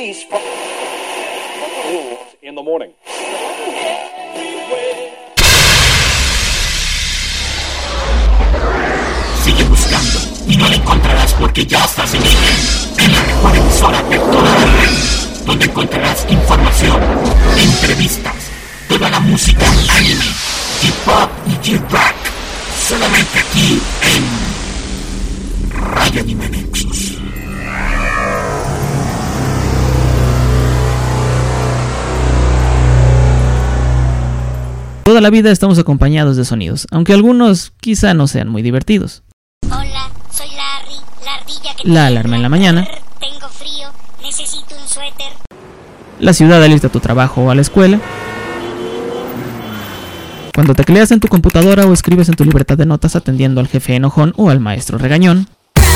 release from in the morning. Sigue buscando y no la encontrarás porque ya estás en ella. En la mejor emisora de toda la red, donde encontrarás información, entrevistas, toda la música anime, J-pop y J-rock. Solamente aquí en Radio Anime Nexus. Toda la vida estamos acompañados de sonidos, aunque algunos quizá no sean muy divertidos. Hola, soy Larry, la ardilla que La alarma en la mañana. Tengo frío, necesito un suéter. La ciudad alista a tu trabajo o a la escuela. Cuando tecleas en tu computadora o escribes en tu libreta de notas atendiendo al jefe enojón o al maestro regañón.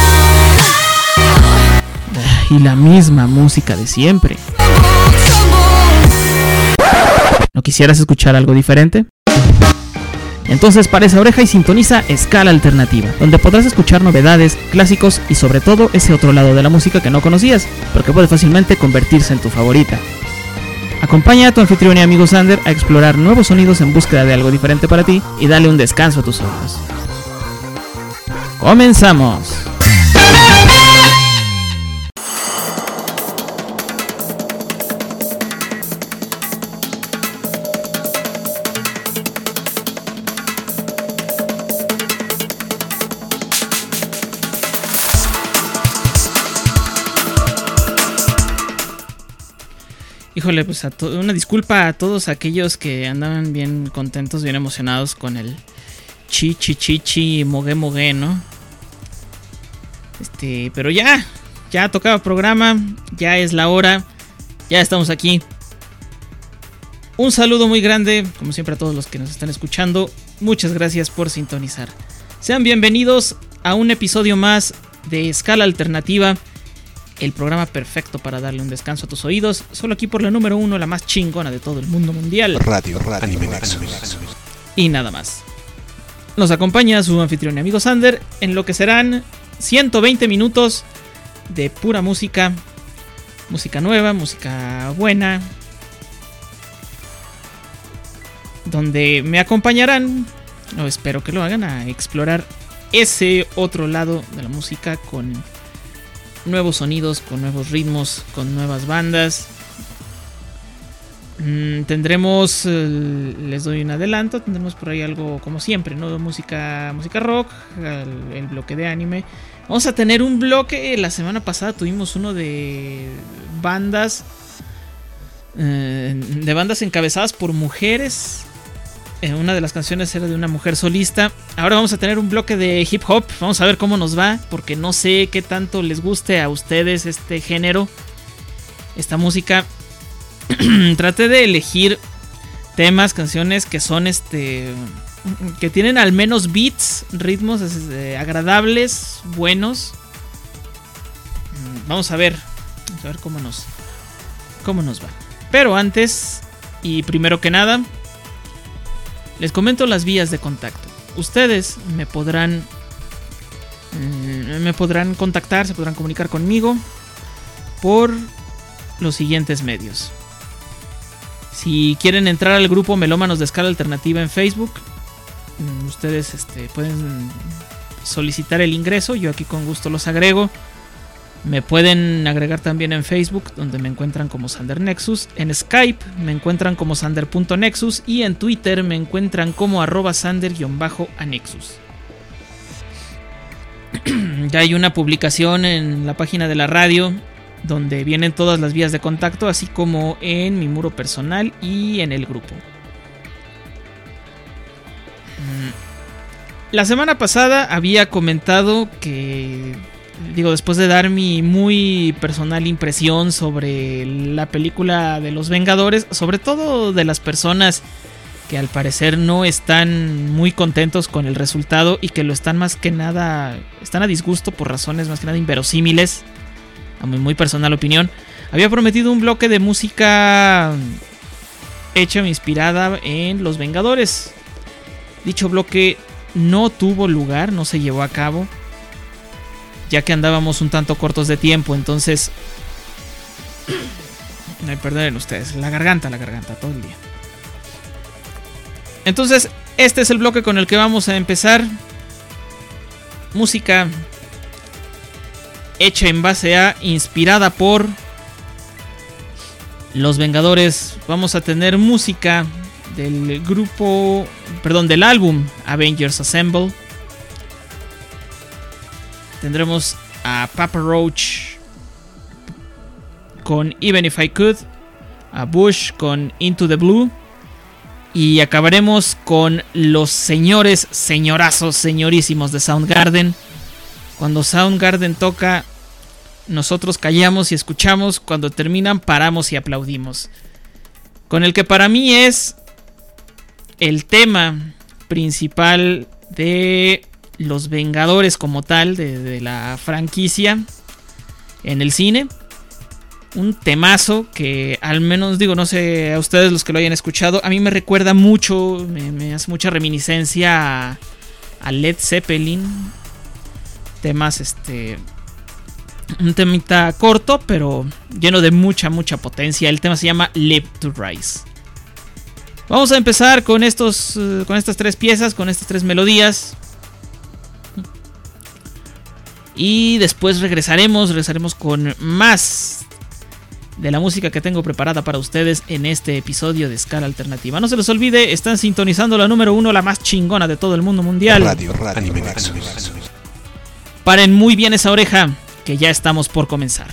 Y la misma música de siempre. ¿No quisieras escuchar algo diferente? Entonces para esa oreja y sintoniza Escala Alternativa, donde podrás escuchar novedades, clásicos y sobre todo ese otro lado de la música que no conocías, pero que puede fácilmente convertirse en tu favorita. Acompaña a tu anfitrión y amigo Sander a explorar nuevos sonidos en búsqueda de algo diferente para ti y dale un descanso a tus ojos. ¡Comenzamos! Híjole, pues una disculpa a todos aquellos que andaban bien contentos, bien emocionados con el chichi mogue mogue, ¿no? Pero ya tocaba programa, ya es la hora, ya estamos aquí. Un saludo muy grande, como siempre, a todos los que nos están escuchando. Muchas gracias por sintonizar. Sean bienvenidos a un episodio más de Escala Alternativa, el programa perfecto para darle un descanso a tus oídos, solo aquí por la número 1, la más chingona de todo el mundo mundial. Radio Anime Nexus. Y nada más. Nos acompaña su anfitrión y amigo Sander en lo que serán 120 minutos de pura música. Música nueva, música buena. Donde me acompañarán, o espero que lo hagan, a explorar ese otro lado de la música con nuevos sonidos, con nuevos ritmos, con nuevas bandas. Tendremos, les doy un adelanto, tendremos por ahí algo como siempre, ¿no? Música rock, el bloque de anime. Vamos a tener un bloque, la semana pasada tuvimos uno de bandas encabezadas por mujeres. Una de las canciones era de una mujer solista. Ahora vamos a tener un bloque de hip hop. Vamos a ver cómo nos va, porque no sé qué tanto les guste a ustedes este género, esta música. Traté de elegir temas, canciones que son que tienen al menos beats, ritmos agradables, buenos. Vamos a ver cómo nos va. Pero antes y primero que nada, les comento las vías de contacto. Ustedes me podrán contactar, se podrán comunicar conmigo por los siguientes medios. Si quieren entrar al grupo Melómanos de Escala Alternativa en Facebook, ustedes pueden solicitar el ingreso. Yo aquí con gusto los agrego. Me pueden agregar también en Facebook, donde me encuentran como Sander Nexus. En Skype me encuentran como sander.nexus. Y en Twitter me encuentran como @sander_anexus. Ya hay una publicación en la página de la radio donde vienen todas las vías de contacto, así como en mi muro personal y en el grupo. La semana pasada había comentado que, después de dar mi muy personal impresión sobre la película de Los Vengadores, sobre todo de las personas que al parecer no están muy contentos con el resultado y que lo están están a disgusto por razones más que nada inverosímiles, a mi muy personal opinión, había prometido un bloque de música hecha o inspirada en Los Vengadores. Dicho bloque no tuvo lugar, no se llevó a cabo, ya que andábamos un tanto cortos de tiempo. Entonces No hay perder en ustedes. La garganta todo el día. Entonces, este es el bloque con el que vamos a empezar. Música hecha en base a, inspirada por Los Vengadores. Vamos a tener música del del álbum Avengers Assemble. Tendremos a Papa Roach con Even If I Could, a Bush con Into the Blue, y acabaremos con los señorazos, señorísimos de Soundgarden. Cuando Soundgarden toca, nosotros callamos y escuchamos. Cuando terminan, paramos y aplaudimos. Con el que para mí es el tema principal de Los Vengadores como tal, de la franquicia en el cine. Un temazo que al menos, digo, no sé a ustedes los que lo hayan escuchado, a mí me recuerda mucho, me hace mucha reminiscencia a Led Zeppelin. Temas, un temita corto, pero lleno de mucha potencia. El tema se llama Live to Rise. Vamos a empezar con estas tres piezas, con estas tres melodías. Y después regresaremos con más de la música que tengo preparada para ustedes en este episodio de Escala Alternativa. No se les olvide, están sintonizando la número 1, la más chingona de todo el mundo mundial. Radio Anime Nexus. Paren muy bien esa oreja, que ya estamos por comenzar.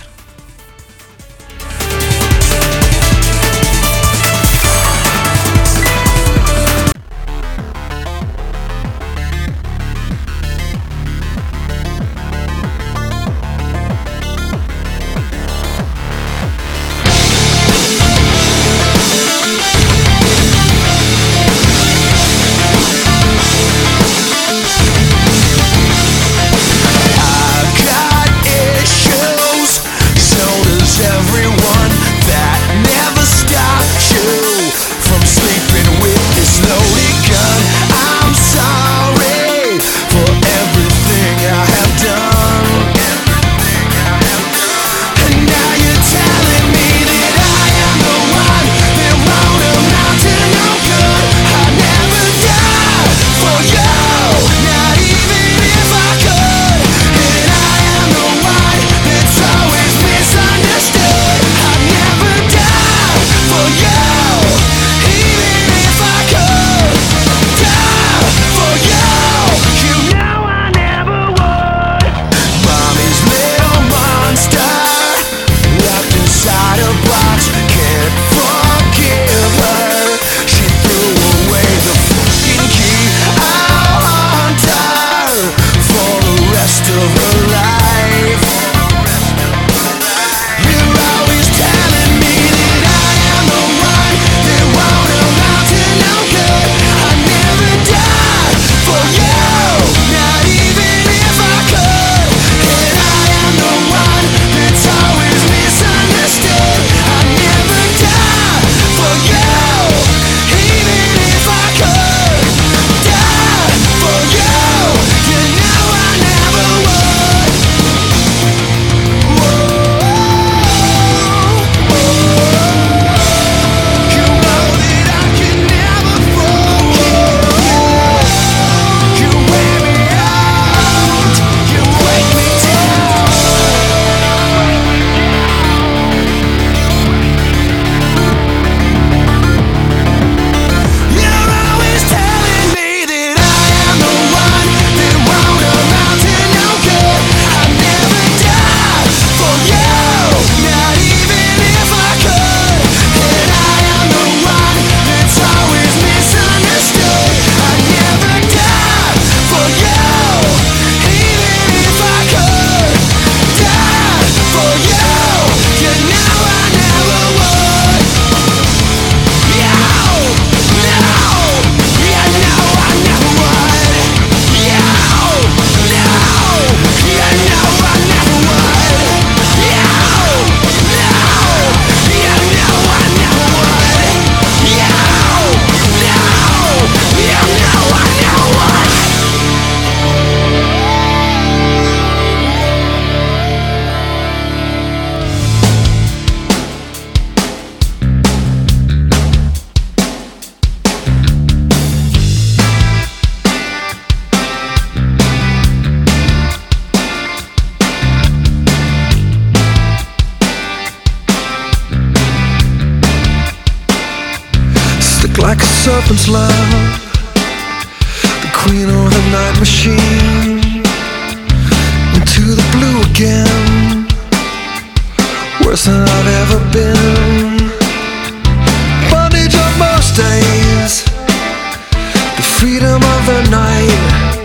serpent's love, the queen or the night machine. Into the blue again, worse than I've ever been. Bondage on most days, the freedom of the night.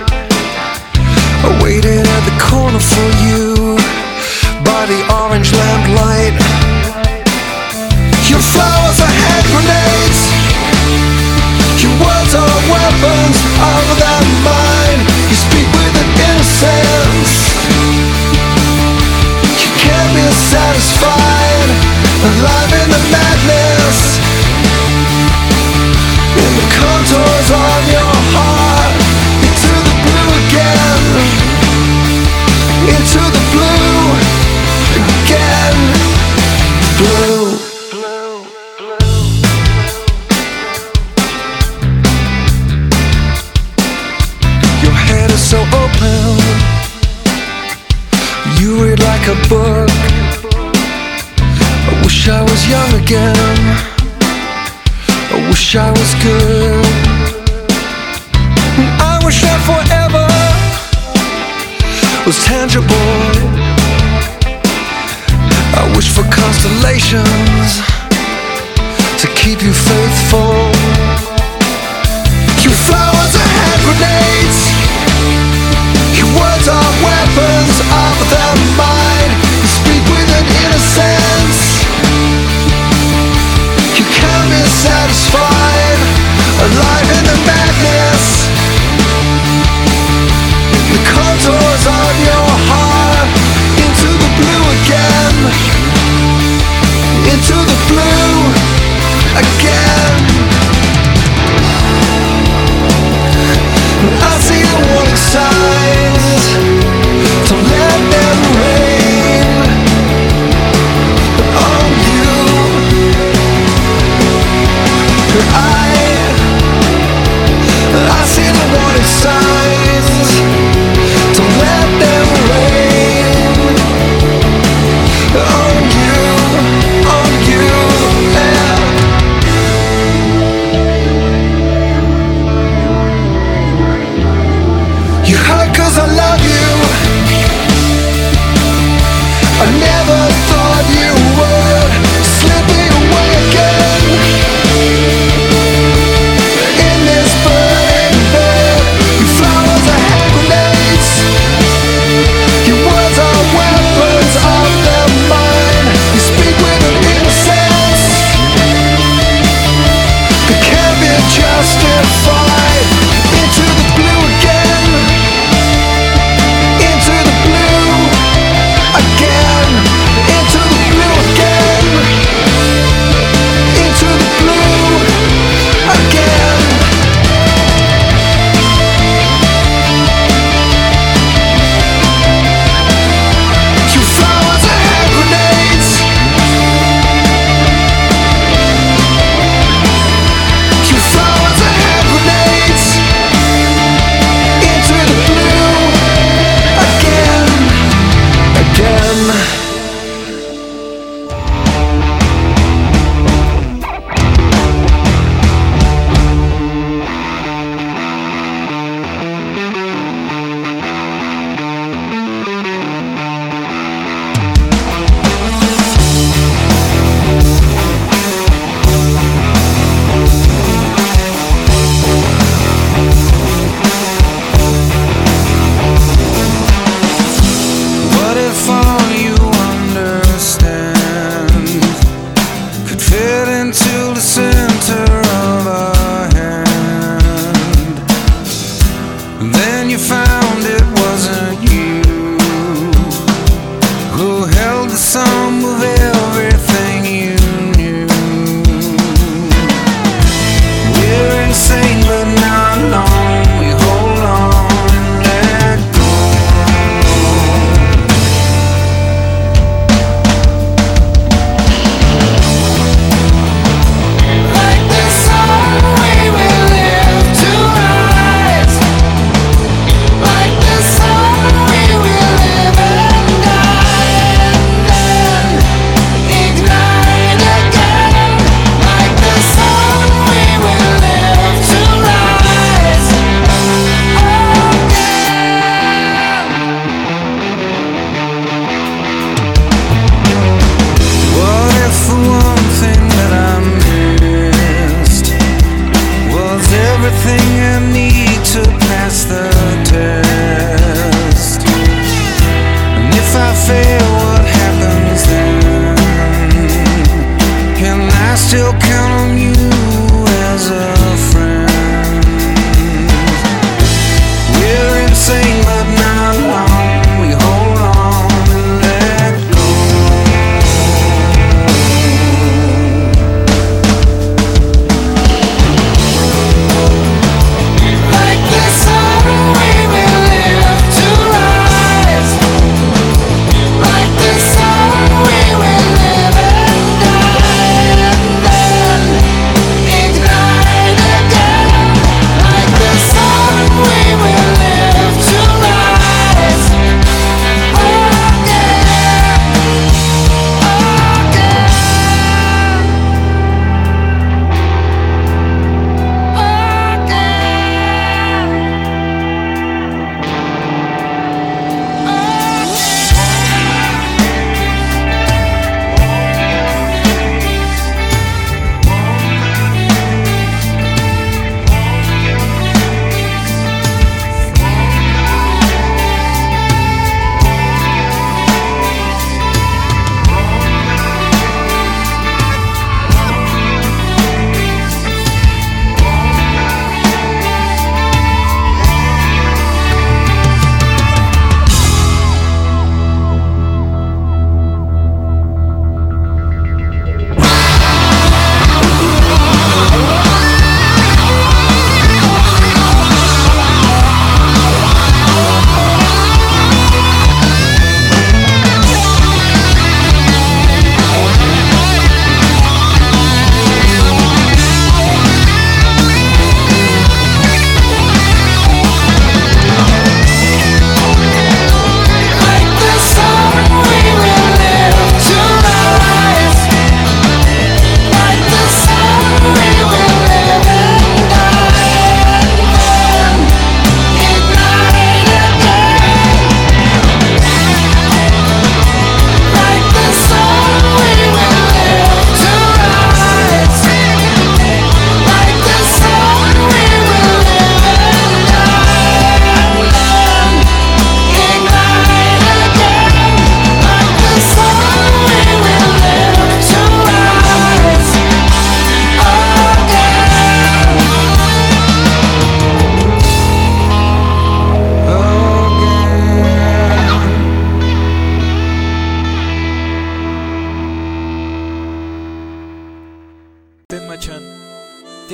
I waited at the corner for you, by the orange lamplight. Your flowers are hand grenades, your words are weapons other than mine. You speak with an innocence, you can't be satisfied. Alive in the madness, in the contours of your heart. Into the blue again, into the blue again. Blue. Your head is so open, you read like a book. I wish I was young again, I wish I was good. I wish that forever was tangible. I wish for constellations to keep you faithful. Your flowers are hand grenades, your words are weapons other than mine. You speak with an innocence, you can't be satisfied. Alive in the madness, the contours of your heart. Into the blue again, into the blue again. I see the warning signs, don't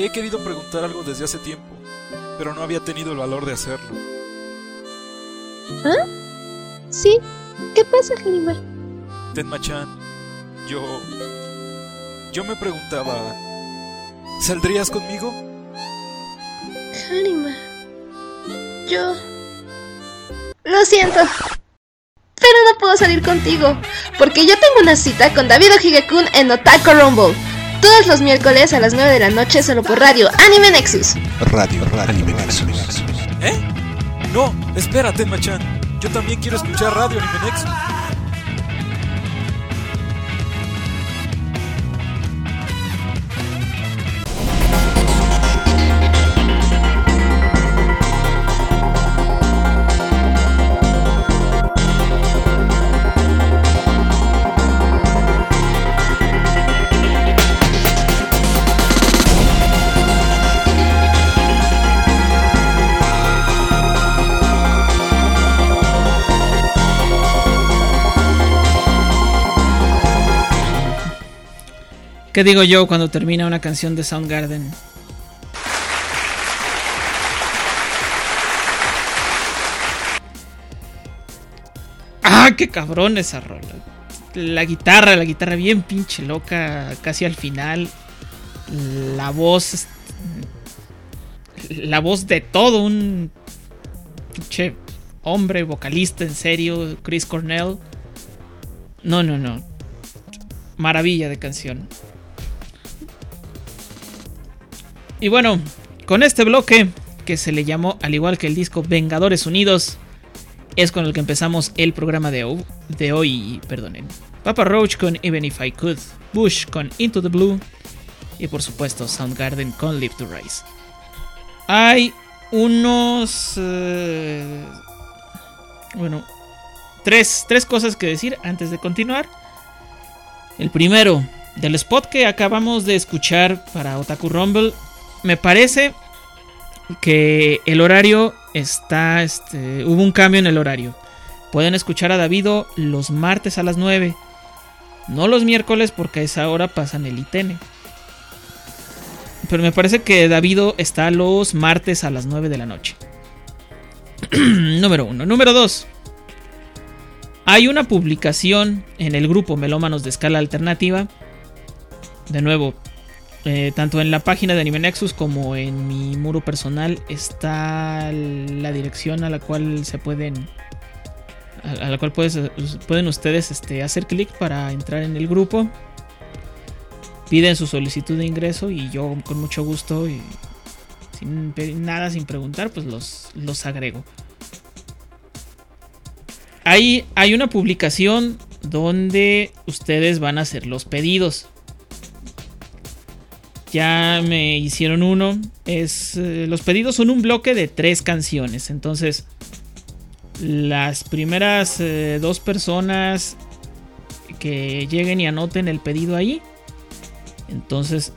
Te he querido preguntar algo desde hace tiempo, pero no había tenido el valor de hacerlo. ¿Ah? Sí. ¿Qué pasa, Hanima? Tenma-chan, yo me preguntaba, ¿saldrías conmigo? Hanima, yo... Lo siento, pero no puedo salir contigo, porque yo tengo una cita con David Ojigekun en Otaku Rumble. Todos los miércoles a las 9 de la noche solo por Radio Anime Nexus. Radio Anime Nexus. ¿Eh? No, espera, Tenma-chan. Yo también quiero escuchar Radio Anime Nexus. ¿Qué digo yo cuando termina una canción de Soundgarden? ¡Ah, qué cabrón esa rola! La guitarra bien pinche loca, casi al final. La voz de todo un pinche hombre vocalista en serio, Chris Cornell. No. Maravilla de canción. Y bueno, con este bloque, que se le llamó, al igual que el disco, Vengadores Unidos, es con el que empezamos el programa de hoy. Perdonen. Papa Roach con Even If I Could, Bush con Into the Blue y por supuesto Soundgarden con Live to Rise. Hay unos... tres cosas que decir antes de continuar. El primero, del spot que acabamos de escuchar para Otaku Rumble, me parece que el horario está... hubo un cambio en el horario. Pueden escuchar a Davido los martes a las 9. No los miércoles porque a esa hora pasan el ITN. Pero me parece que Davido está los martes a las 9 de la noche. Número 1. Número 2. Hay una publicación en el grupo Melómanos de Escala Alternativa. De nuevo, tanto en la página de Anime Nexus como en mi muro personal está la dirección a la cual se pueden... a la cual pueden ustedes hacer clic para entrar en el grupo. Piden su solicitud de ingreso y yo con mucho gusto y sin preguntar pues los agrego. Ahí hay una publicación donde ustedes van a hacer los pedidos. Ya me hicieron uno. Los pedidos son un bloque de 3 canciones. Entonces, las primeras 2 personas que lleguen y anoten el pedido ahí, entonces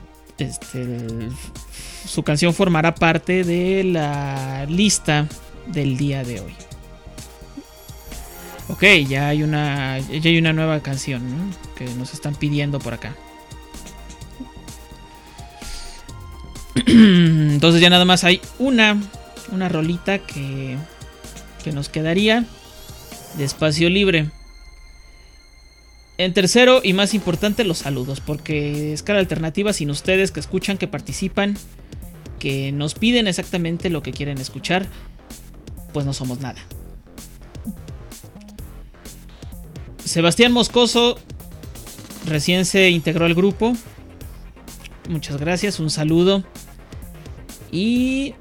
su canción formará parte de la lista del día de hoy. Ok, ya hay una nueva canción, ¿no?, que nos están pidiendo por acá. Entonces ya nada más hay una rolita que nos quedaría de espacio libre. En tercero y más importante, los saludos, porque Escala Alternativa, sin ustedes que escuchan, que participan, que nos piden exactamente lo que quieren escuchar, pues no somos nada. Sebastián Moscoso recién se integró al grupo. Muchas gracias, un saludo. Y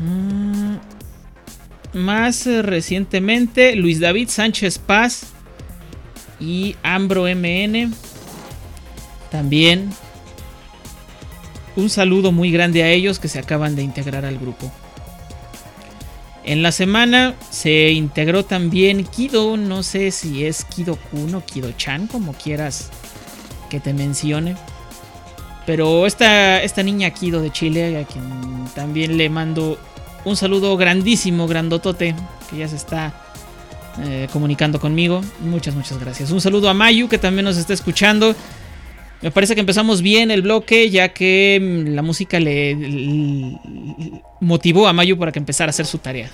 más recientemente, Luis David Sánchez Paz y Ambro MN. También un saludo muy grande a ellos que se acaban de integrar al grupo. En la semana se integró también Kido, no sé si es Kido-kun o Kido-chan, como quieras que te mencione. Pero esta niña Kido de Chile, a quien también le mando un saludo grandísimo, grandotote, que ya se está comunicando conmigo. Muchas gracias. Un saludo a Mayu, que también nos está escuchando. Me parece que empezamos bien el bloque, ya que la música le motivó a Mayu para que empezara a hacer su tarea.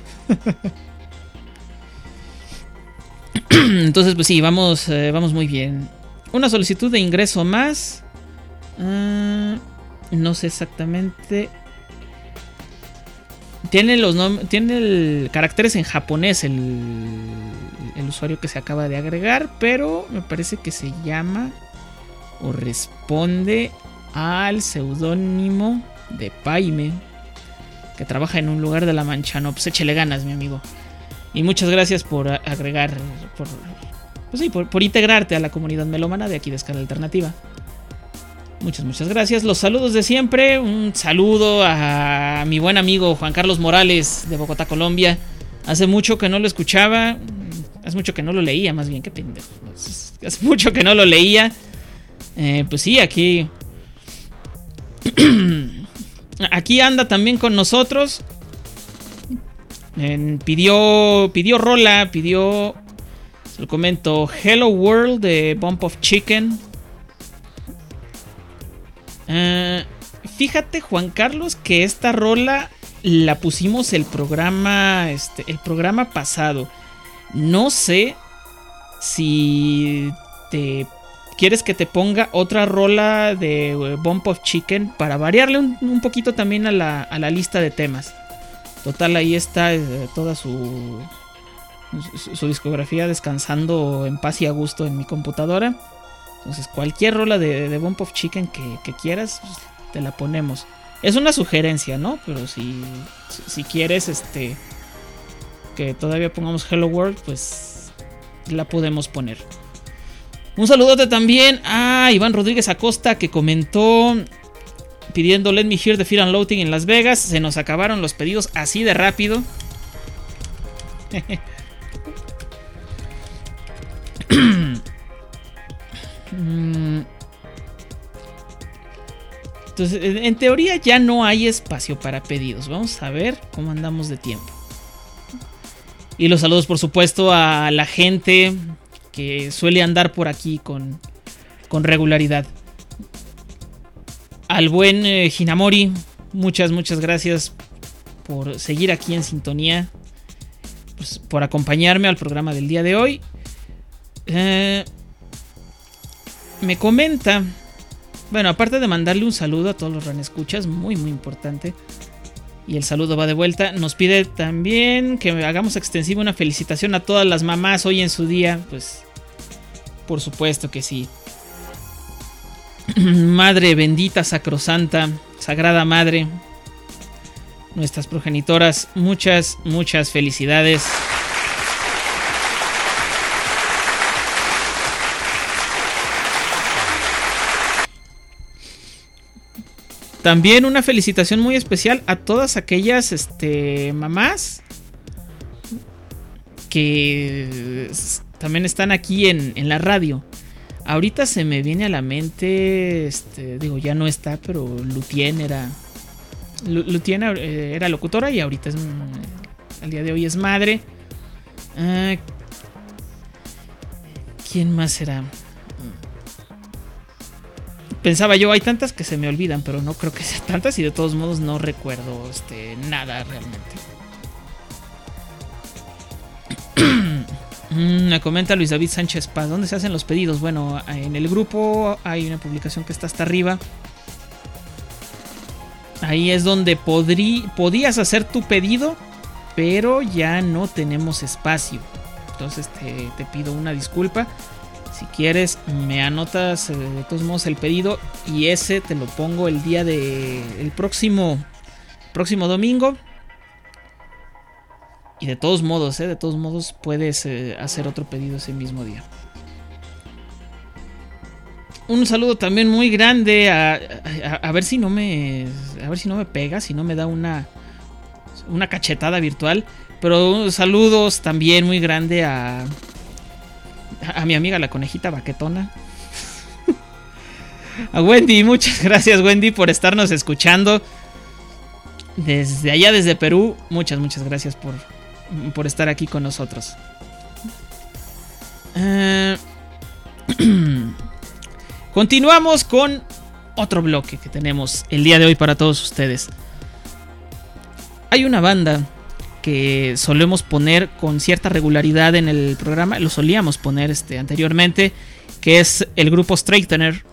Entonces, pues sí, vamos muy bien. Una solicitud de ingreso más. No sé exactamente. Tiene caracteres en japonés el usuario que se acaba de agregar, pero me parece que se llama o responde al seudónimo de Paime, que trabaja en un lugar de La Mancha. No, pues échele ganas, mi amigo. Y muchas gracias por agregar, por integrarte a la comunidad melómana de aquí de Escala Alternativa. Muchas gracias. Los saludos de siempre. Un saludo a mi buen amigo Juan Carlos Morales de Bogotá, Colombia. Hace mucho que no lo escuchaba. Hace mucho que no lo leía, más bien. Qué pendejo. Hace mucho que no lo leía. Pues sí, aquí anda también con nosotros. Pidió rola, se lo comento, Hello World de Bump of Chicken. Fíjate, Juan Carlos, que esta rola la pusimos el programa pasado. No sé si te quieres que te ponga otra rola de Bump of Chicken para variarle un poquito también a la lista de temas. Total, ahí está toda su discografía descansando en paz y a gusto en mi computadora. Entonces, cualquier rola de Bump of Chicken que quieras, pues, te la ponemos. Es una sugerencia, ¿no? Pero si quieres que todavía pongamos Hello World, pues la podemos poner. Un saludote también a Iván Rodríguez Acosta, que comentó pidiendo Let Me Hear the Fear and Loathing en Las Vegas. Se nos acabaron los pedidos así de rápido. Entonces, en teoría ya no hay espacio para pedidos. Vamos a ver cómo andamos de tiempo. Y los saludos, por supuesto, a la gente que suele andar por aquí con regularidad. Al buen Hinamori, muchas gracias por seguir aquí en sintonía, pues, por acompañarme al programa del día de hoy. Me comenta, bueno, aparte de mandarle un saludo a todos los ranescuchas, muy importante, y el saludo va de vuelta, nos pide también que hagamos extensiva una felicitación a todas las mamás hoy en su día. Pues por supuesto que sí. Madre bendita, sacrosanta, sagrada madre, nuestras progenitoras, muchas felicidades. También una felicitación muy especial a todas aquellas mamás que también están aquí en la radio. Ahorita se me viene a la mente, digo, ya no está, pero Lutien era locutora y ahorita al día de hoy es madre. ¿Quién más será? Pensaba yo, hay tantas que se me olvidan, pero no creo que sean tantas y de todos modos no recuerdo nada realmente. Me comenta Luis David Sánchez Paz, ¿dónde se hacen los pedidos? Bueno, en el grupo hay una publicación que está hasta arriba. Ahí es donde podías hacer tu pedido, pero ya no tenemos espacio. Entonces te pido una disculpa. Si quieres, me anotas de todos modos el pedido y ese te lo pongo el día el próximo domingo. Y de todos modos, puedes hacer otro pedido ese mismo día. Un saludo también muy grande a ver si no me pega, si no me da una cachetada virtual. Pero saludos también muy grande a mi amiga la conejita baquetona. A Wendy, muchas gracias Wendy por estarnos escuchando desde allá, desde Perú. Muchas gracias por estar aquí con nosotros. Continuamos con otro bloque que tenemos el día de hoy para todos ustedes. Hay una banda que solemos poner con cierta regularidad en el programa, lo solíamos poner anteriormente, que es el grupo Straightener.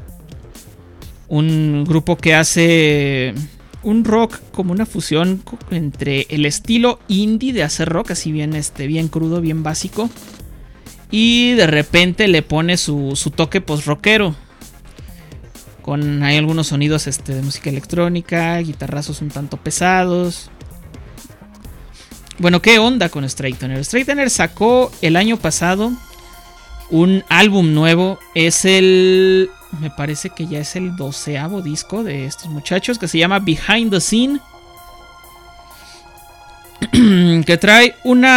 Un grupo que hace un rock como una fusión entre el estilo indie de hacer rock, así bien, bien crudo, bien básico, y de repente le pone su toque post-rockero. Hay algunos sonidos de música electrónica, guitarrazos un tanto pesados. Bueno, ¿qué onda con Straightener? Straightener sacó el año pasado un álbum nuevo. Me parece que ya es el 12º disco de estos muchachos, que se llama Behind the Scene. Que trae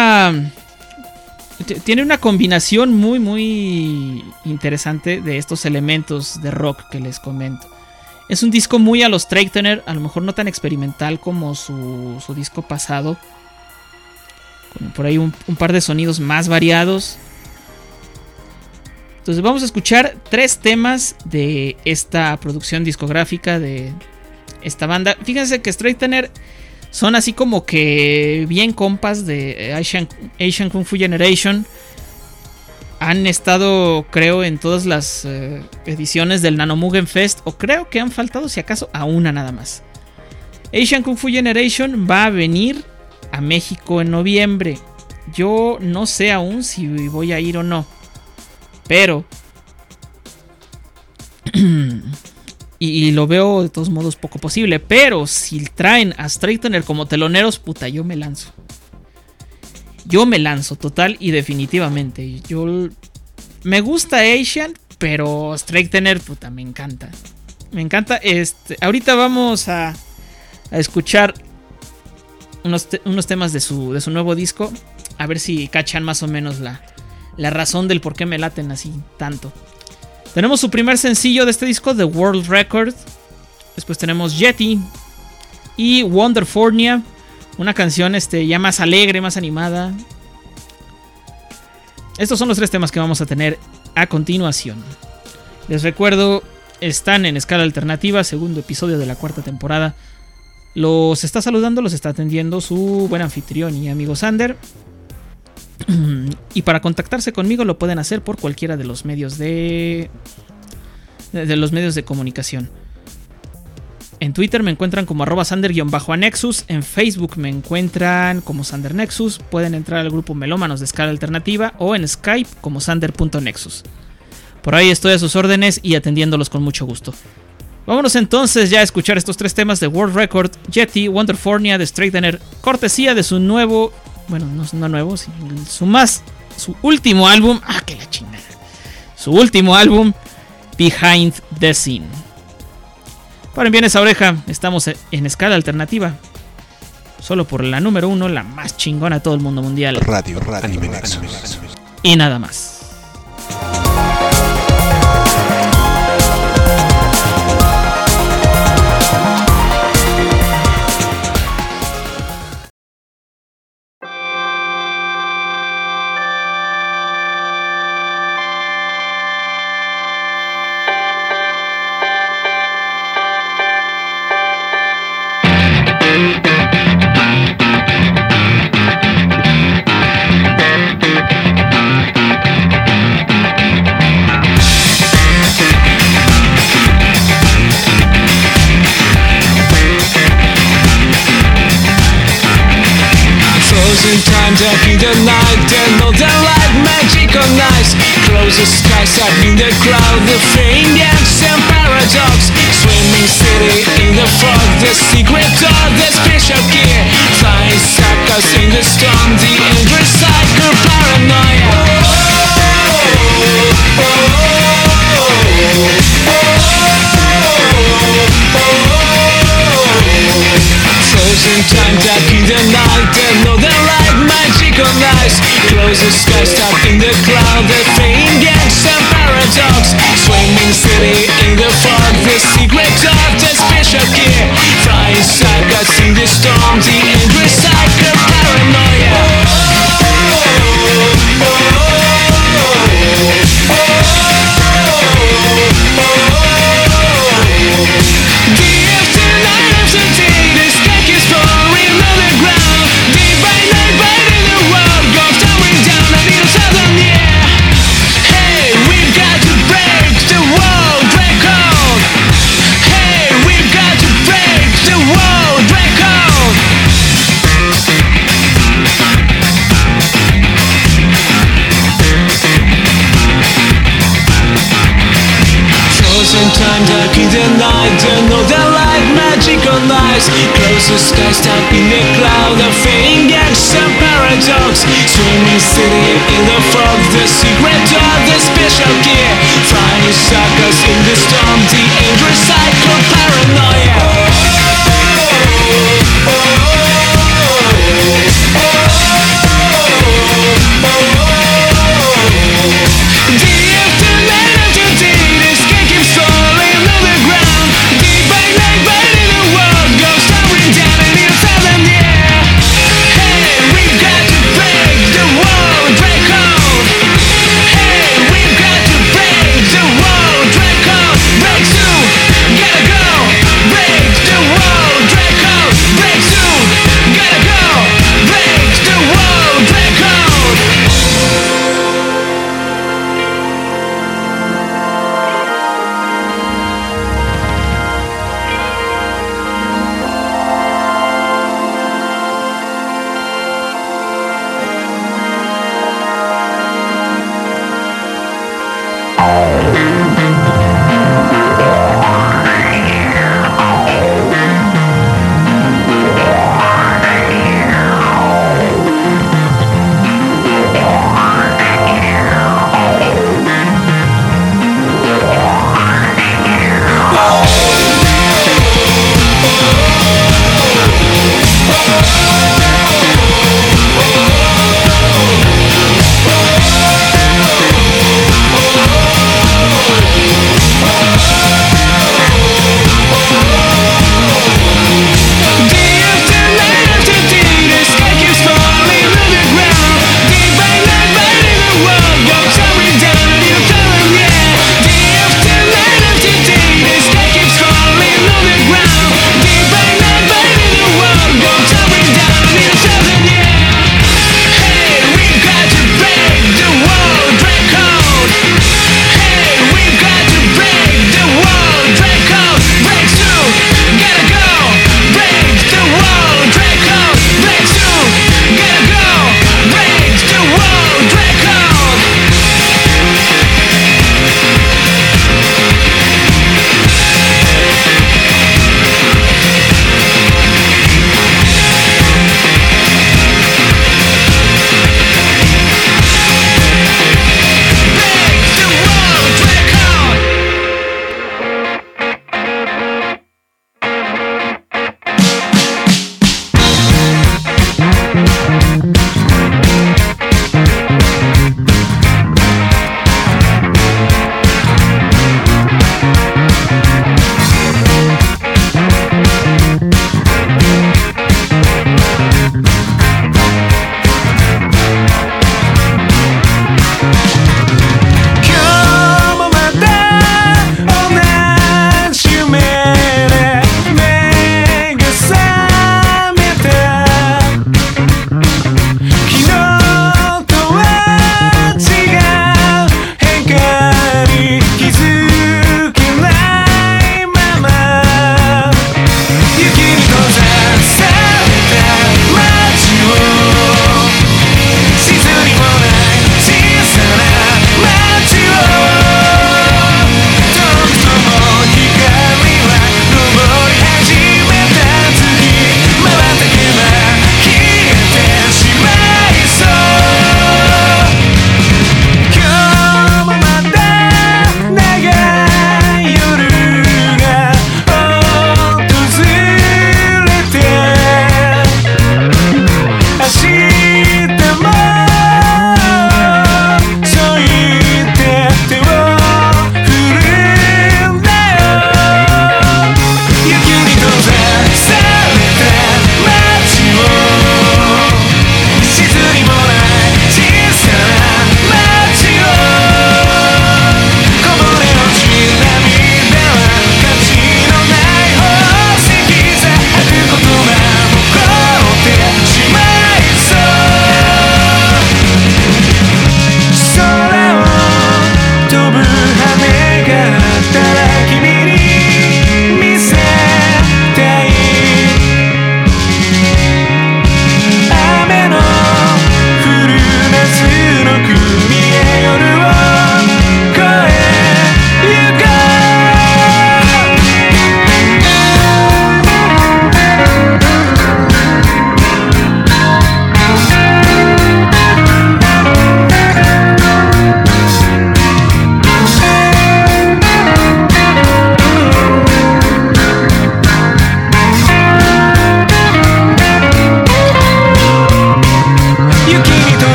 tiene una combinación muy, muy interesante de estos elementos de rock que les comento. Es un disco muy a los Straightener, a lo mejor no tan experimental como su disco pasado. Con por ahí un par de sonidos más variados. Entonces vamos a escuchar 3 temas de esta producción discográfica de esta banda. Fíjense que Straightener son así como que bien compas de Asian Kung Fu Generation. Han estado, creo, en todas las ediciones del Nanomugen Fest. O creo que han faltado, si acaso, a una nada más. Asian Kung Fu Generation va a venir a México en noviembre. Yo no sé aún si voy a ir o no. Pero y lo veo de todos modos poco posible. Pero si traen a Straightener como teloneros, puta, yo me lanzo. Yo me lanzo total y definitivamente. Me gusta Asian, pero Straightener, puta, me encanta. Me encanta. Ahorita vamos a escuchar unos temas de su nuevo disco. A ver si cachan más o menos la razón del por qué me laten así tanto. Tenemos su primer sencillo de este disco, The World Record. Después tenemos Yeti y Wonderfornia, una canción ya más alegre, más animada. Estos son los 3 temas que vamos a tener a continuación. Les recuerdo, están en Escala Alternativa, segundo episodio de la 4ª temporada. Los está saludando, los está atendiendo su buen anfitrión y amigo Sander. Y para contactarse conmigo lo pueden hacer por cualquiera de los medios de los medios de comunicación. En Twitter me encuentran como @Sander_Anexus. En Facebook me encuentran como SanderNexus. Pueden entrar al grupo Melómanos de Escala Alternativa o en Skype como Sander.Nexus. Por ahí estoy a sus órdenes y atendiéndolos con mucho gusto. Vámonos entonces ya a escuchar estos 3 temas de World Record, Yeti, Wonderfornia de Straightener, cortesía de su nuevo... Bueno, no nuevo, sino su último álbum. ¡Ah, que la chingada! Su último álbum, Behind the Scene. Paren bien esa oreja, estamos en Escala Alternativa. Solo por la número 1, la más chingona de todo el mundo mundial. Radio Anime Nexus. Y nada más. Dark in the night and all the light magical nights. Close the skies up in the crowd, the fame dance and paradox. Swimming city in the fog, the secret of the special gear. Flying suckers in the storm, the endless cycle paranoia. Frozen time, dark in the night and all the light magical nights. Close the sky, stuck in the cloud, the fame gangs and paradox. Swimming city in the fog, the secret of the special gear. Flying sagas in the storm, the endless cycle paranoia. in the night, another light, magical eyes. Close the sky, stuck in the cloud, a fading gags and paradox. Swimming city in the fog, the secret of the special gear. Flying suckers in the storm, the dangerous cycle paranoia. Break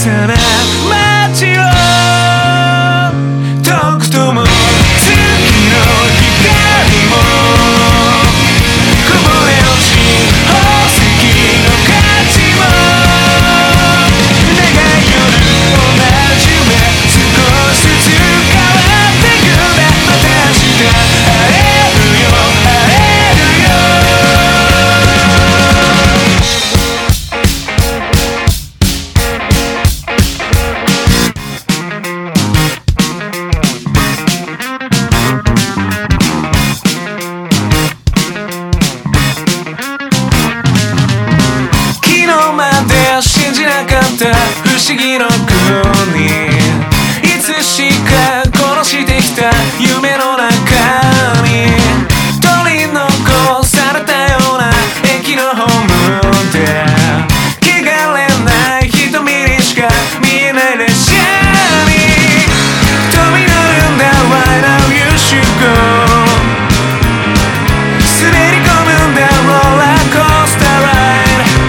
さな街を遠くとも月の光もこぼれ落ち宝石の価値も長い夜同じ夢少しずつ変わってくんだまた明日会えるよ会えるよ信じなかった不思議の国いつしか殺してきた夢の中に取り残されたような駅のホームで汚れない瞳にしか見えない列車に飛び乗るんだ Right now you should go 滑り込むんだ Roller coaster ride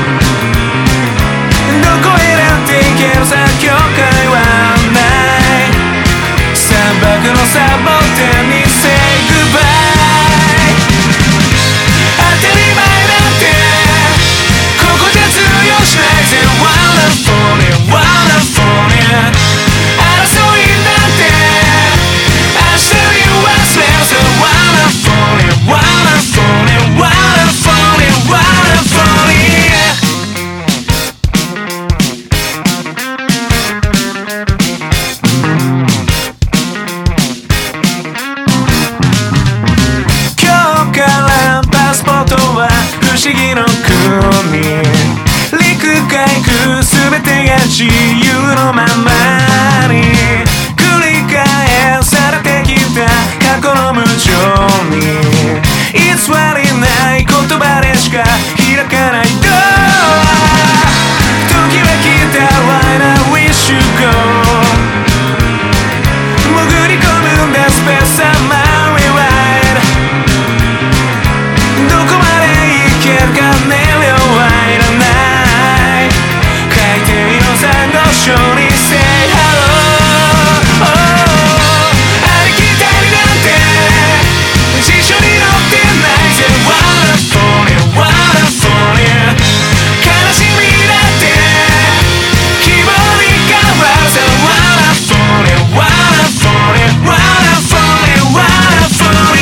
行けるさ境界はない砂漠のサボテンに Say goodbye 当たり前なんてここじゃ通用しないぜ Wonderful Wonderful 争いなんて明日に忘れるさ Wonderful Wonderful Wonderful Wonderful不思議の国陸海空すべてが自由のままに繰り返されてきた過去の無常に偽りない言葉でしか開かないドア時は来た Right now we should go 潜り込むんだ Space Summer Rewrite どこまで燃料はいらない海底のサンゴ礁に Say hello、oh、ありきたりなんて辞書に載ってないぜ Wonderful Wonderful 悲しみだって希望に変わるさ Wonderful Wonderful Wonderful Wonderful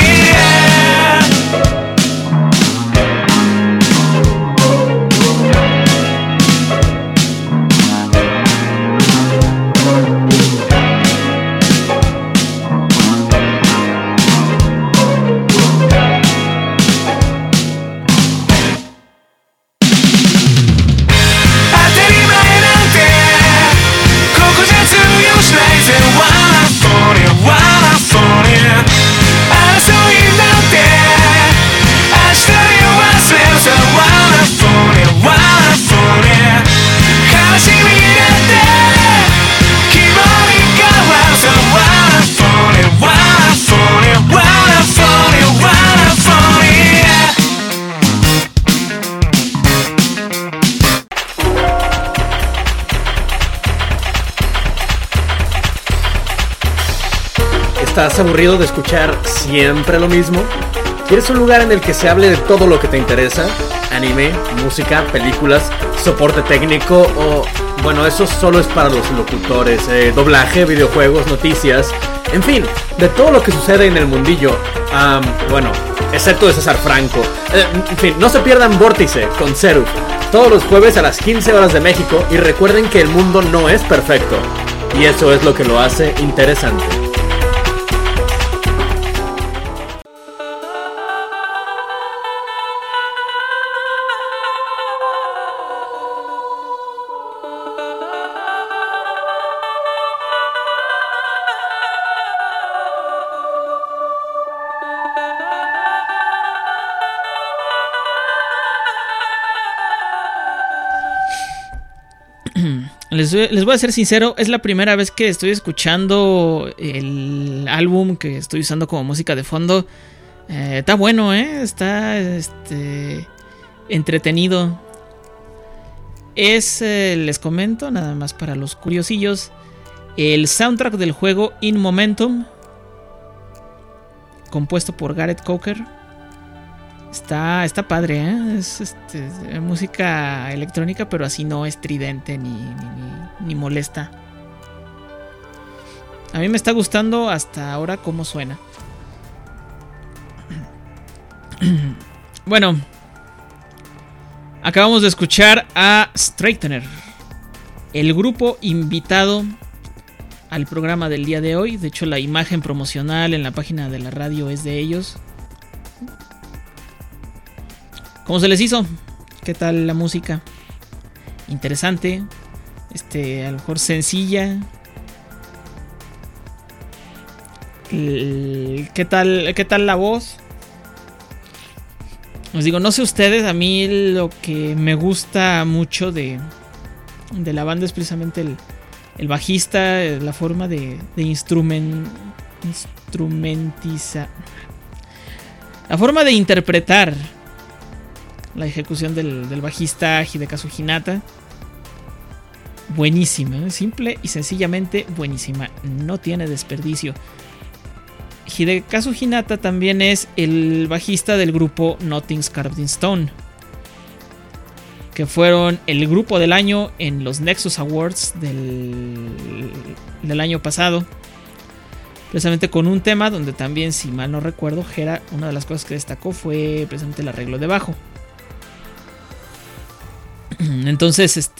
¿Estás aburrido de escuchar siempre lo mismo? ¿Quieres un lugar en el que se hable de todo lo que te interesa? Anime, música, películas, soporte técnico o... bueno, eso solo es para los locutores, doblaje, videojuegos, noticias... en fin, de todo lo que sucede en el mundillo. Bueno, excepto de César Franco. En fin, no se pierdan Vórtice con Seruf. Todos los jueves a las 15 horas de México. Y recuerden que el mundo no es perfecto. Y eso es lo que lo hace interesante. Les voy a ser sincero, es la primera vez que estoy escuchando el álbum que estoy usando como música de fondo. Está bueno, está entretenido. es, les comento, nada más para los curiosillos, el soundtrack del juego In Momentum, compuesto por Gareth Coker. Está padre, ¿eh? Es música electrónica, pero así no estridente ni molesta. A mí me está gustando hasta ahora cómo suena. Bueno, acabamos de escuchar a Straightener, el grupo invitado al programa del día de hoy. De hecho, la imagen promocional en la página de la radio es de ellos. ¿Cómo se les hizo? ¿Qué tal la música? Interesante. A lo mejor sencilla. ¿Qué tal la voz? Os digo, no sé ustedes, a mí lo que me gusta mucho de la banda es precisamente el bajista, la forma de instrumentizar, la forma de interpretar la ejecución del bajista Hidekazu Hinata. Buenísima, simple y sencillamente buenísima, no tiene desperdicio. Hidekazu Hinata también es el bajista del grupo Nothing's Carved in Stone, que fueron el grupo del año en los Nexus Awards del año pasado, precisamente con un tema donde también, si mal no recuerdo, Hera, una de las cosas que destacó fue precisamente el arreglo de bajo. Entonces,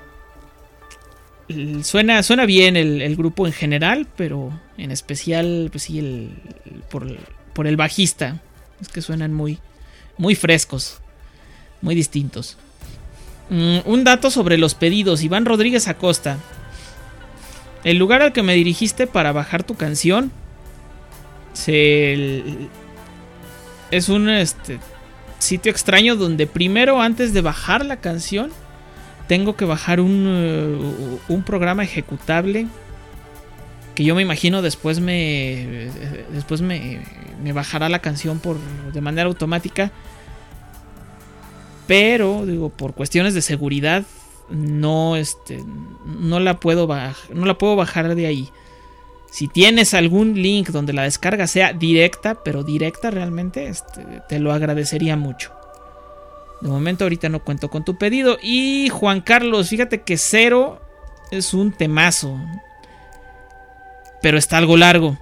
suena bien el grupo en general, pero en especial, pues sí, por el bajista. Es que suenan muy, muy frescos, muy distintos. Un dato sobre los pedidos. Iván Rodríguez Acosta: el lugar al que me dirigiste para bajar tu canción es un sitio extraño donde primero, antes de bajar la canción, tengo que bajar un programa ejecutable que yo me imagino después me bajará la canción de manera automática. Pero digo, por cuestiones de seguridad no la puedo bajar de ahí. Si tienes algún link donde la descarga sea directa, pero directa realmente, te lo agradecería mucho. De momento ahorita no cuento con tu pedido. Y Juan Carlos, fíjate que Cero es un temazo, pero está algo largo.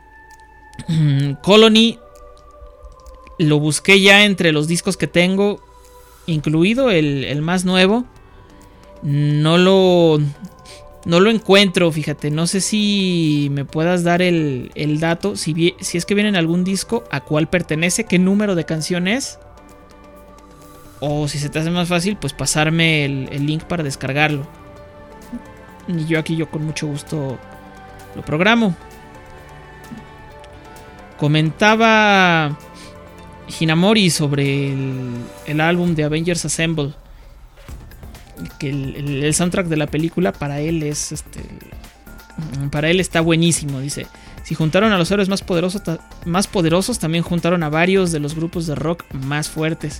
Colony lo busqué ya entre los discos que tengo, incluido el más nuevo. No lo encuentro, fíjate. No sé si me puedas dar el dato, si es que viene en algún disco, a cuál pertenece, qué número de canción es. O si se te hace más fácil, pues pasarme el link para descargarlo. Y yo con mucho gusto lo programo. Comentaba Hinamori sobre el álbum de Avengers Assemble, que el soundtrack de la película para él está buenísimo. Dice: si juntaron a los héroes más poderosos, también juntaron a varios de los grupos de rock más fuertes.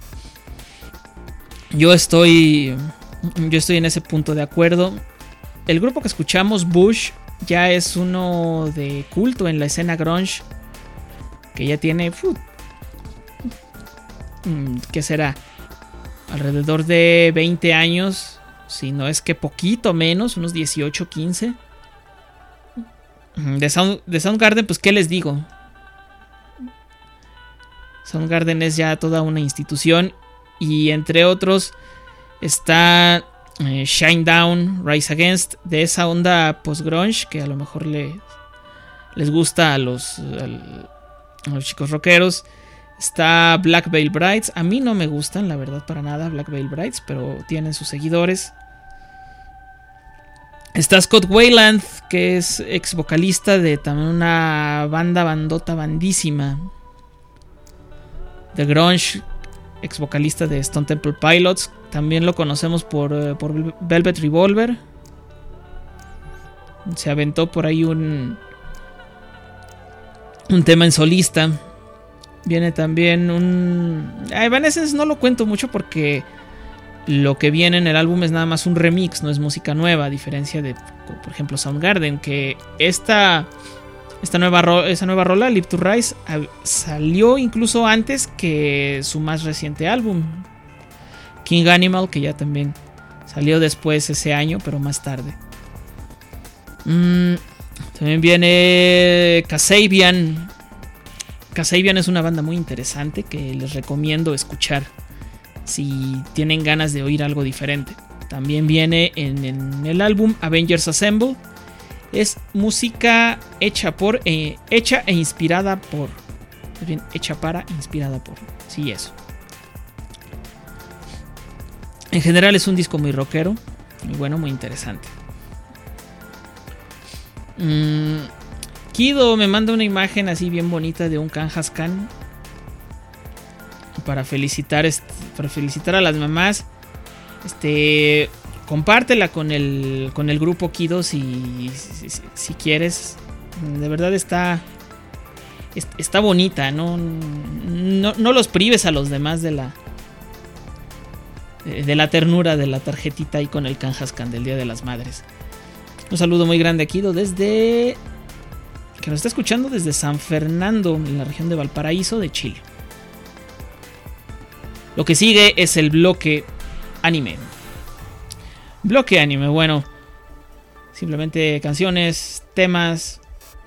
Yo estoy en ese punto de acuerdo. El grupo que escuchamos, Bush, ya es uno de culto en la escena grunge, que ya tiene ¿qué será? Alrededor de 20 años, si no es que poquito menos, unos 18, 15. De Soundgarden, pues qué les digo. Soundgarden es ya toda una institución. Y entre otros está Shine Down, Rise Against, de esa onda post-grunge que a lo mejor les gusta a los chicos rockeros. Está Black Veil Brides. A mí no me gustan, la verdad, para nada Black Veil Brides, pero tienen sus seguidores. Está Scott Weiland, que es ex vocalista de también una bandísima de grunge, ex vocalista de Stone Temple Pilots. También lo conocemos por Velvet Revolver. Se aventó por ahí un tema en solista. Viene también Evanescence, no lo cuento mucho porque Lo que viene en el álbum es nada más un remix, no es música nueva, a diferencia de, por ejemplo, Soundgarden, que esa nueva rola, Live to Rise, salió incluso antes que su más reciente álbum, King Animal, que ya también salió después ese año, pero más tarde. También viene Kasabian. Kasabian es una banda muy interesante que les recomiendo escuchar si tienen ganas de oír algo diferente. También viene en el álbum Avengers Assemble. Es música hecha e inspirada por. Es bien, hecha para, inspirada por. Sí, eso. En general es un disco muy rockero, muy bueno, muy interesante. Kido me manda una imagen así bien bonita de un Kangaskhan para felicitar a las mamás. Compártela con el grupo Kido si quieres. De verdad está bonita. No los prives a los demás de la ternura de la tarjetita ahí con el Kangaskhan del Día de las Madres. Un saludo muy grande a Kido que nos está escuchando desde San Fernando, en la región de Valparaíso, de Chile. Lo que sigue es el bloque anime. Bloque anime, bueno, simplemente canciones, temas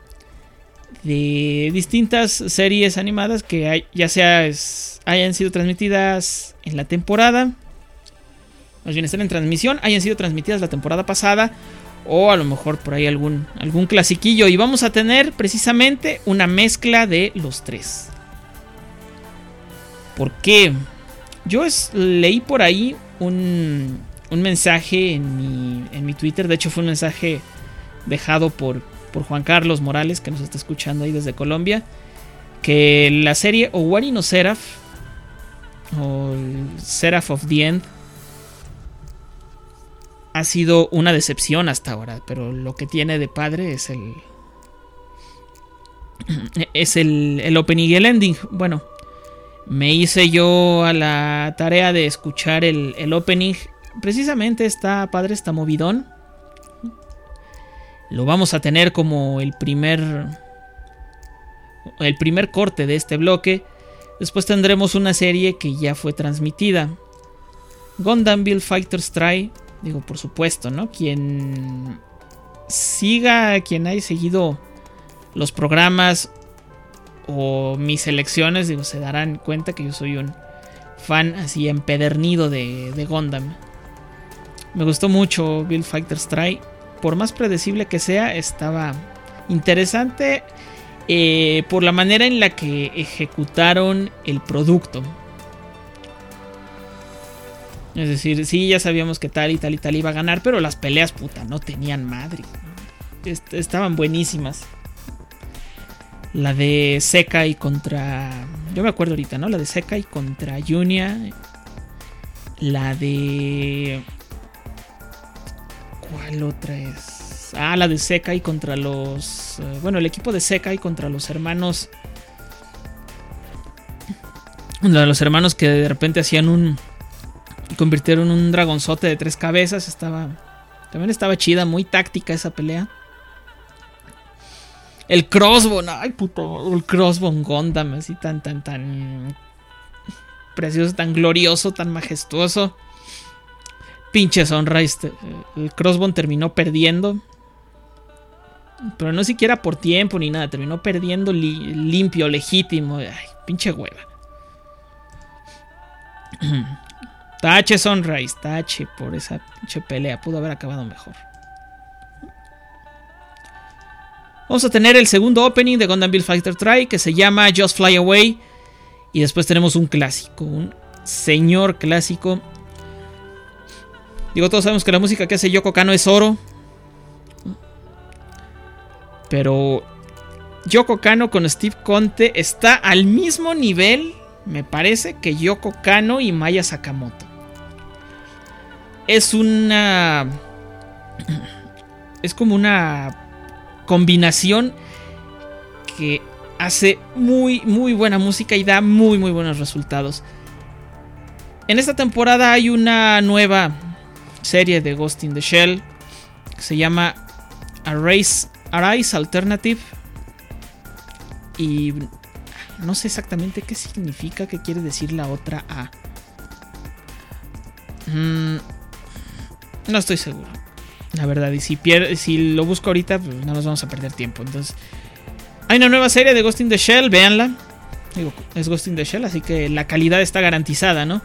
de distintas series animadas que ya sea hayan sido transmitidas en la temporada, más bien están en transmisión, hayan sido transmitidas la temporada pasada, o a lo mejor por ahí algún clasiquillo. Y vamos a tener precisamente una mezcla de los tres. ¿Por qué? Yo leí por ahí un mensaje en mi Twitter. De hecho fue un mensaje dejado por Juan Carlos Morales, que nos está escuchando ahí desde Colombia, que la serie Owari no Seraph o Seraph of the End ha sido una decepción hasta ahora, pero lo que tiene de padre es el opening y el ending. Bueno, me hice yo a la tarea de escuchar el opening. Precisamente está padre, está movidón. Lo vamos a tener como el primer corte de este bloque. Después tendremos una serie que ya fue transmitida, Gundam Build Fighters Try. Digo, por supuesto, ¿no? Quien haya seguido los programas o mis selecciones, digo, se darán cuenta que yo soy un fan así empedernido de Gundam. Me gustó mucho Build Fighters Try. Por más predecible que sea, estaba interesante por la manera en la que ejecutaron el producto. Es decir, sí, ya sabíamos que tal y tal y tal iba a ganar, pero las peleas, puta, no tenían madre. Estaban buenísimas. La de Sekai contra... Yo me acuerdo ahorita, ¿no? La de Sekai contra Junia. La de... ¿Cuál otra es? Ah, la de Sekai contra los... Bueno, el equipo de Sekai contra los hermanos... Los hermanos que de repente hacían convirtieron un dragonzote de 3 cabezas. También estaba chida, muy táctica esa pelea. El Crossbone, ay puto, el Crossbone Gundam, así tan precioso, tan glorioso, tan majestuoso. Pinche Sunrise, el Crossbone terminó perdiendo. Pero no siquiera por tiempo ni nada, terminó perdiendo limpio, legítimo. Ay, pinche hueva. Tache Sunrise, tache por esa pinche pelea. Pudo haber acabado mejor. Vamos a tener el segundo opening de Gundam Build Fighter Try, que se llama Just Fly Away. Y después tenemos un clásico, un señor clásico. Digo, todos sabemos que la música que hace Yoko Kanno es oro. Pero Yoko Kanno con Steve Conte está al mismo nivel, me parece, que Yoko Kanno y Maya Sakamoto. Es como una combinación que hace muy, muy buena música y da muy, muy buenos resultados. En esta temporada hay una nueva serie de Ghost in the Shell que se llama Arise Alternative. Y no sé exactamente qué significa, qué quiere decir la otra A. No estoy seguro, la verdad. Y si lo busco ahorita, pues no nos vamos a perder tiempo. Entonces, hay una nueva serie de Ghost in the Shell, véanla. Digo, es Ghost in the Shell, así que la calidad está garantizada, ¿no?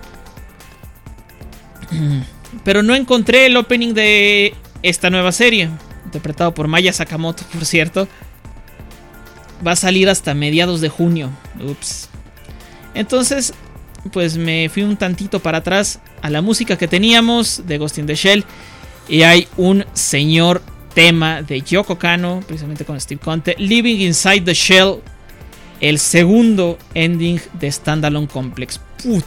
Pero no encontré el opening de esta nueva serie, interpretado por Maya Sakamoto, por cierto. Va a salir hasta mediados de junio. Ups. Entonces, pues me fui un tantito para atrás a la música que teníamos de Ghost in the Shell. Y hay un señor tema de Yoko Kanno, precisamente con Steve Conte, Living Inside the Shell, el segundo ending de Standalone Complex.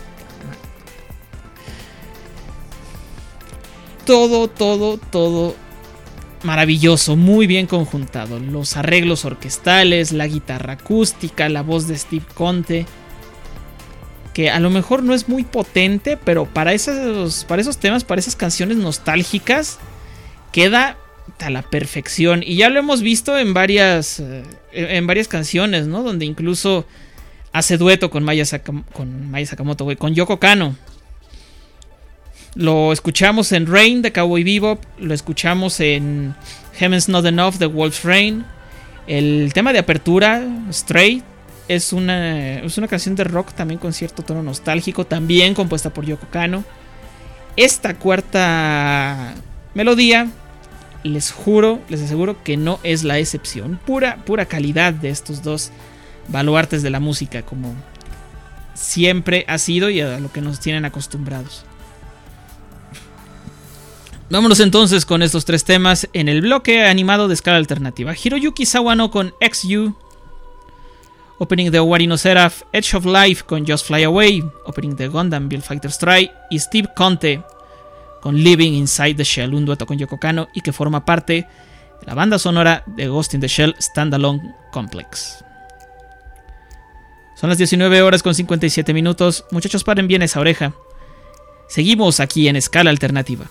Todo maravilloso, muy bien conjuntado. Los arreglos orquestales, la guitarra acústica, la voz de Steve Conte, que a lo mejor no es muy potente, pero para esos temas, para esas canciones nostálgicas, queda a la perfección. Y ya lo hemos visto en varias canciones, ¿no? Donde incluso hace dueto con Maya Sakamoto, con Yoko Kanno. Lo escuchamos en Rain de Cowboy Bebop. Lo escuchamos en Heaven's Not Enough de Wolf's Rain. El tema de apertura, Stray, es una canción de rock también con cierto tono nostálgico, también compuesta por Yoko Kanno. Esta cuarta melodía, les aseguro que no es la excepción. Pura calidad de estos dos baluartes de la música, como siempre ha sido y a lo que nos tienen acostumbrados. Vámonos entonces con estos tres temas en el bloque animado de escala alternativa. Hiroyuki Sawano con XU, opening de Owari no Seraph, Edge of Life con Just Fly Away, opening de Gundam Build Fighter Strike, y Steve Conte con Living Inside the Shell, un dueto con Yoko Kanno y que forma parte de la banda sonora de Ghost in the Shell Standalone Complex. Son las 19 horas con 57 minutos. Muchachos, paren bien esa oreja. Seguimos aquí en escala alternativa.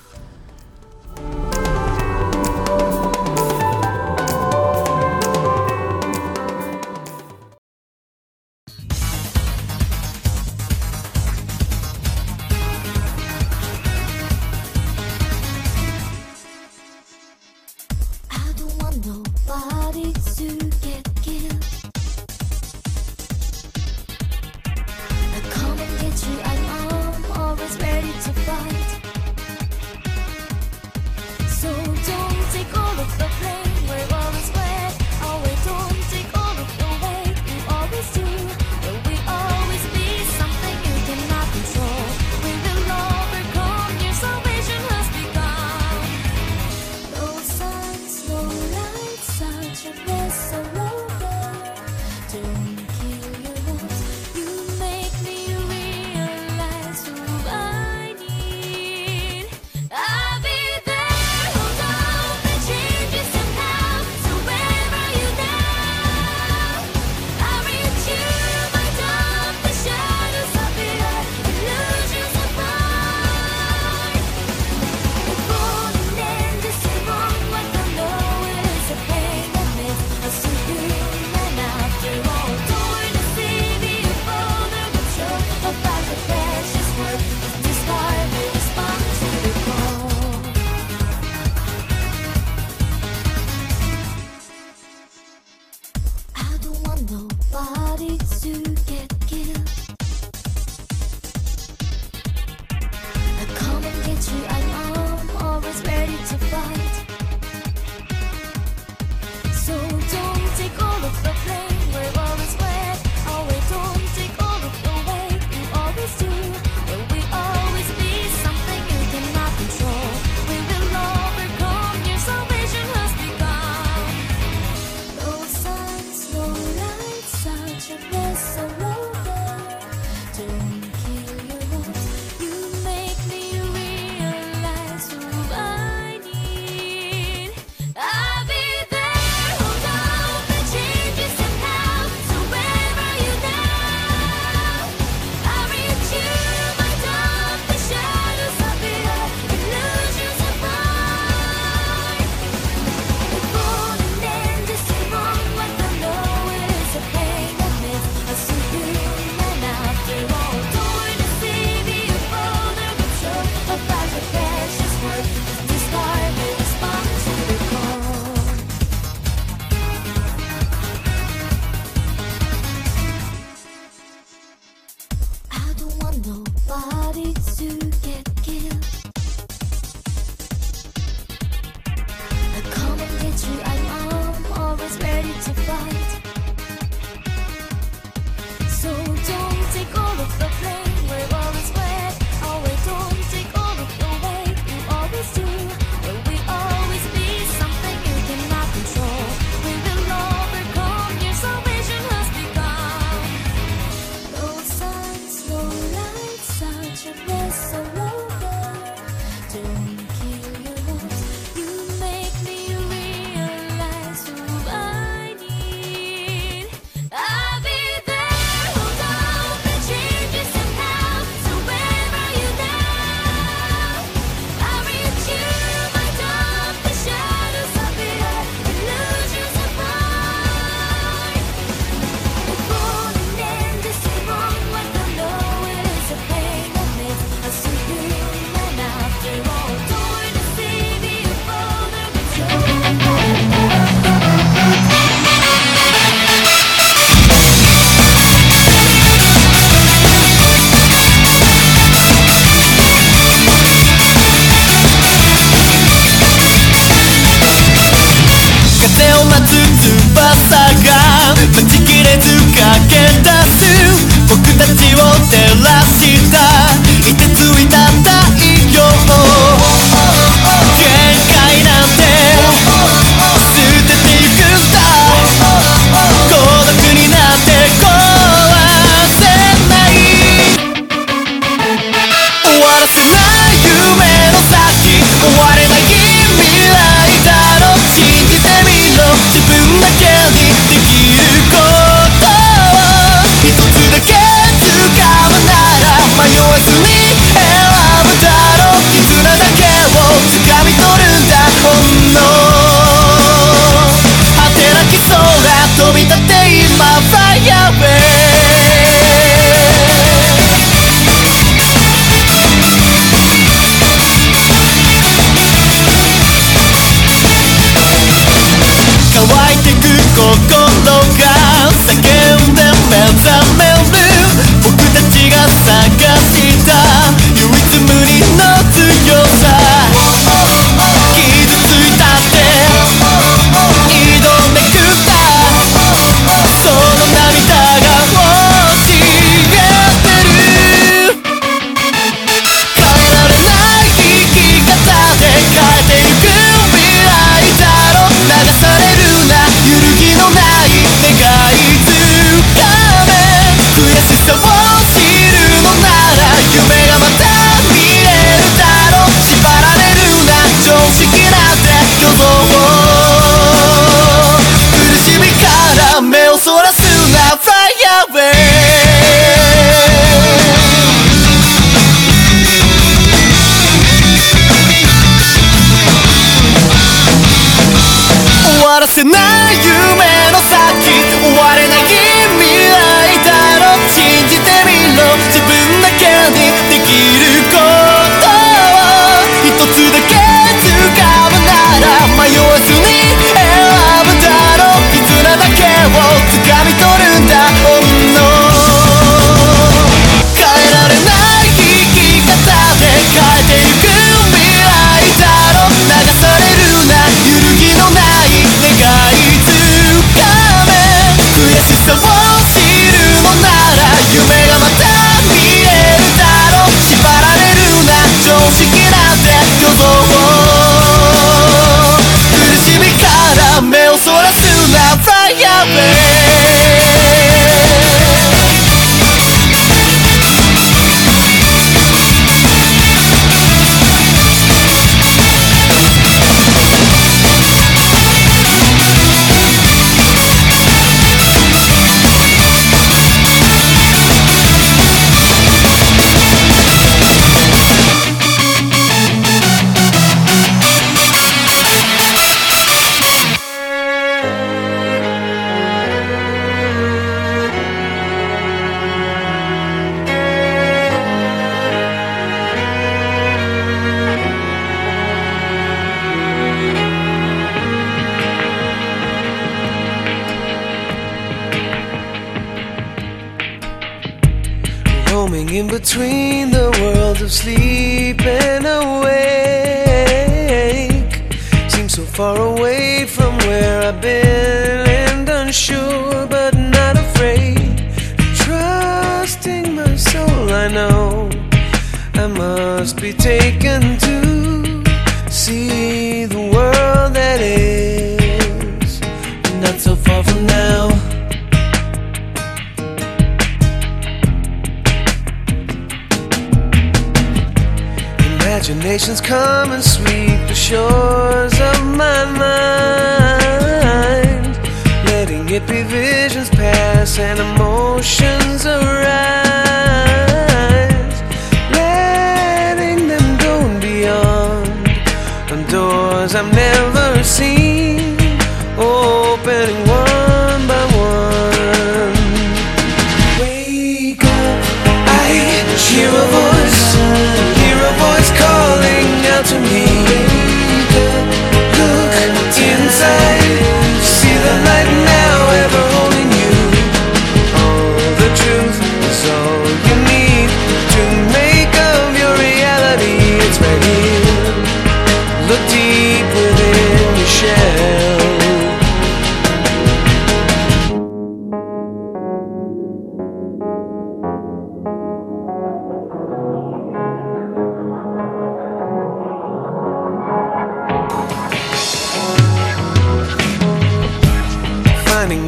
翼が待ちきれず駆け出す僕たちを照らした凍てついた太陽限界なんて捨ててゆくんだ孤独になって壊せない終わらせない夢の先終われない未来だろ信じてみろ自分だけにできることを一つだけ掴むなら迷わずに選ぶだろ絆だけを掴み取るんだほんの果てなき空飛び立って今 Fly away乾いてく心が叫んで目覚める僕たちが探した唯一無二の強さ傷ついたって挑んでくんだその涙が教えてる変えられない生き方で変えてゆく未来だろ流されるな揺るぎのない願いつかめ悔しさを知るのなら夢がまた見えるだろ縛られるな常識なんて虚像苦しみから目をそらすな Fly away終わらせない夢の先終われない未来だろ信じてみろ自分だけにできることを一つだけ掴むなら迷わずに選ぶだろ絆だけを掴み取るんだほんの変えられない生き方で変えてゆく未来だろ流されるな揺るぎのない願いつかめ悔しさを知るのなら夢がまた見えるだろ縛られるな常識なんて虚像苦しみから目をそらすな Fly away roaming in between the worlds of sleep and awake. Seems so far away from where I've been and unsure but not afraid. Trusting my soul, I know I must be taken to see the world that is not so far from now. Imaginations come and sweep the shores of my mind, letting it be visions pass and emotions arise, letting them go beyond on doors I've never seen, opening one by one. Wake up, I hear a voice calling out to me. Look inside, see the light now ever holding you. All the truth is all you need to make of your reality. It's right here. Look deep within your shell.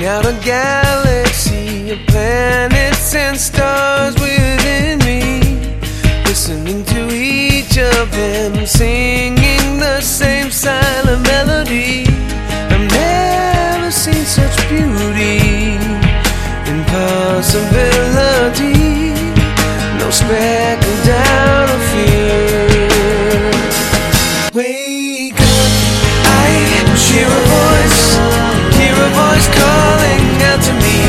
out a galaxy of planets and stars within me, listening to each of them singing the same silent melody. I've never seen such beauty in possibility, no speck of doubt or fear. Wake up, I hear a voice calling out to me.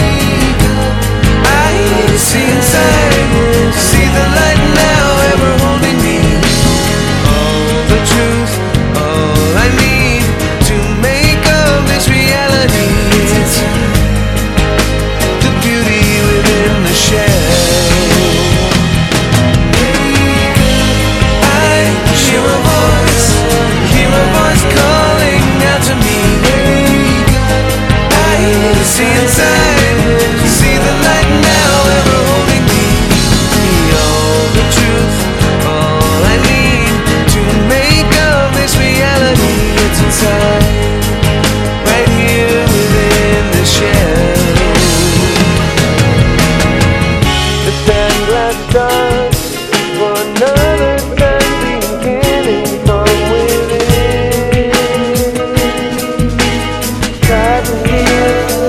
I see inside, see the light now ever holding me. All the truth, all I need to make of this reality is the beauty within the shell. I hear a voice calling out to me. See inside, see the light now ever holding me. All the truth, all I need to make of this reality. It's inside, right here within the shell. The stained glass doors for another time beginning from within. Try to hear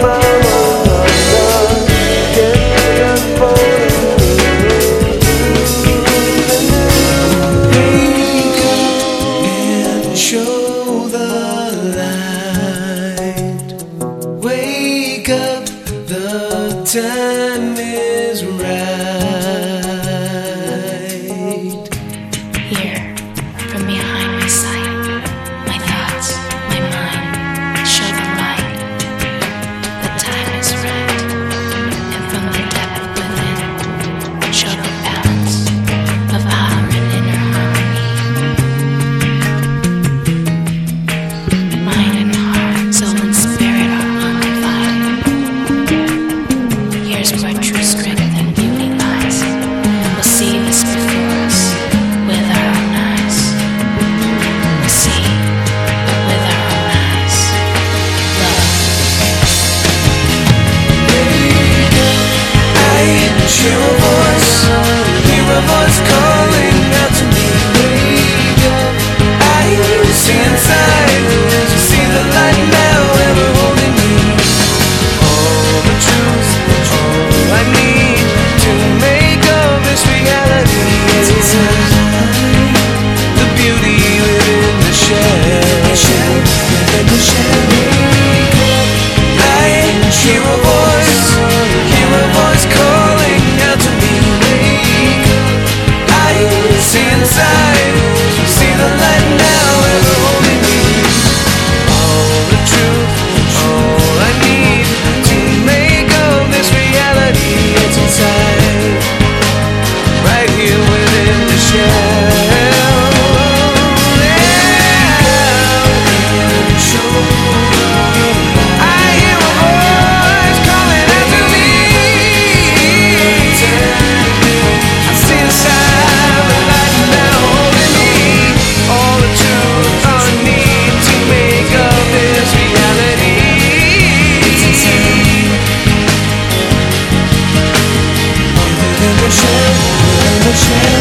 time is right. Here, from behind my sight, my thoughts, my mind, show the light. The time is right. And from the depth within, show the balance of our inner harmony. Mind and heart, soul and spirit are unified. Here's where true strength and beauty lies. We'll see this before us with our own eyes. We'll see with our own eyes. Love. I hear a voice calling out to me. I see inside, see the light now ever holding me. All the truth, all I need to make of this reality is the beauty within the shell. I hear a voice calling out to me. I see inside, see the light now ever holding me. All the truth, all I need to make of this reality is inside, right here within the shell. I hear a voice calling out to me. I see inside the light now holding me. All the truth, all I need to make of this reality. Within the shell, within the shell.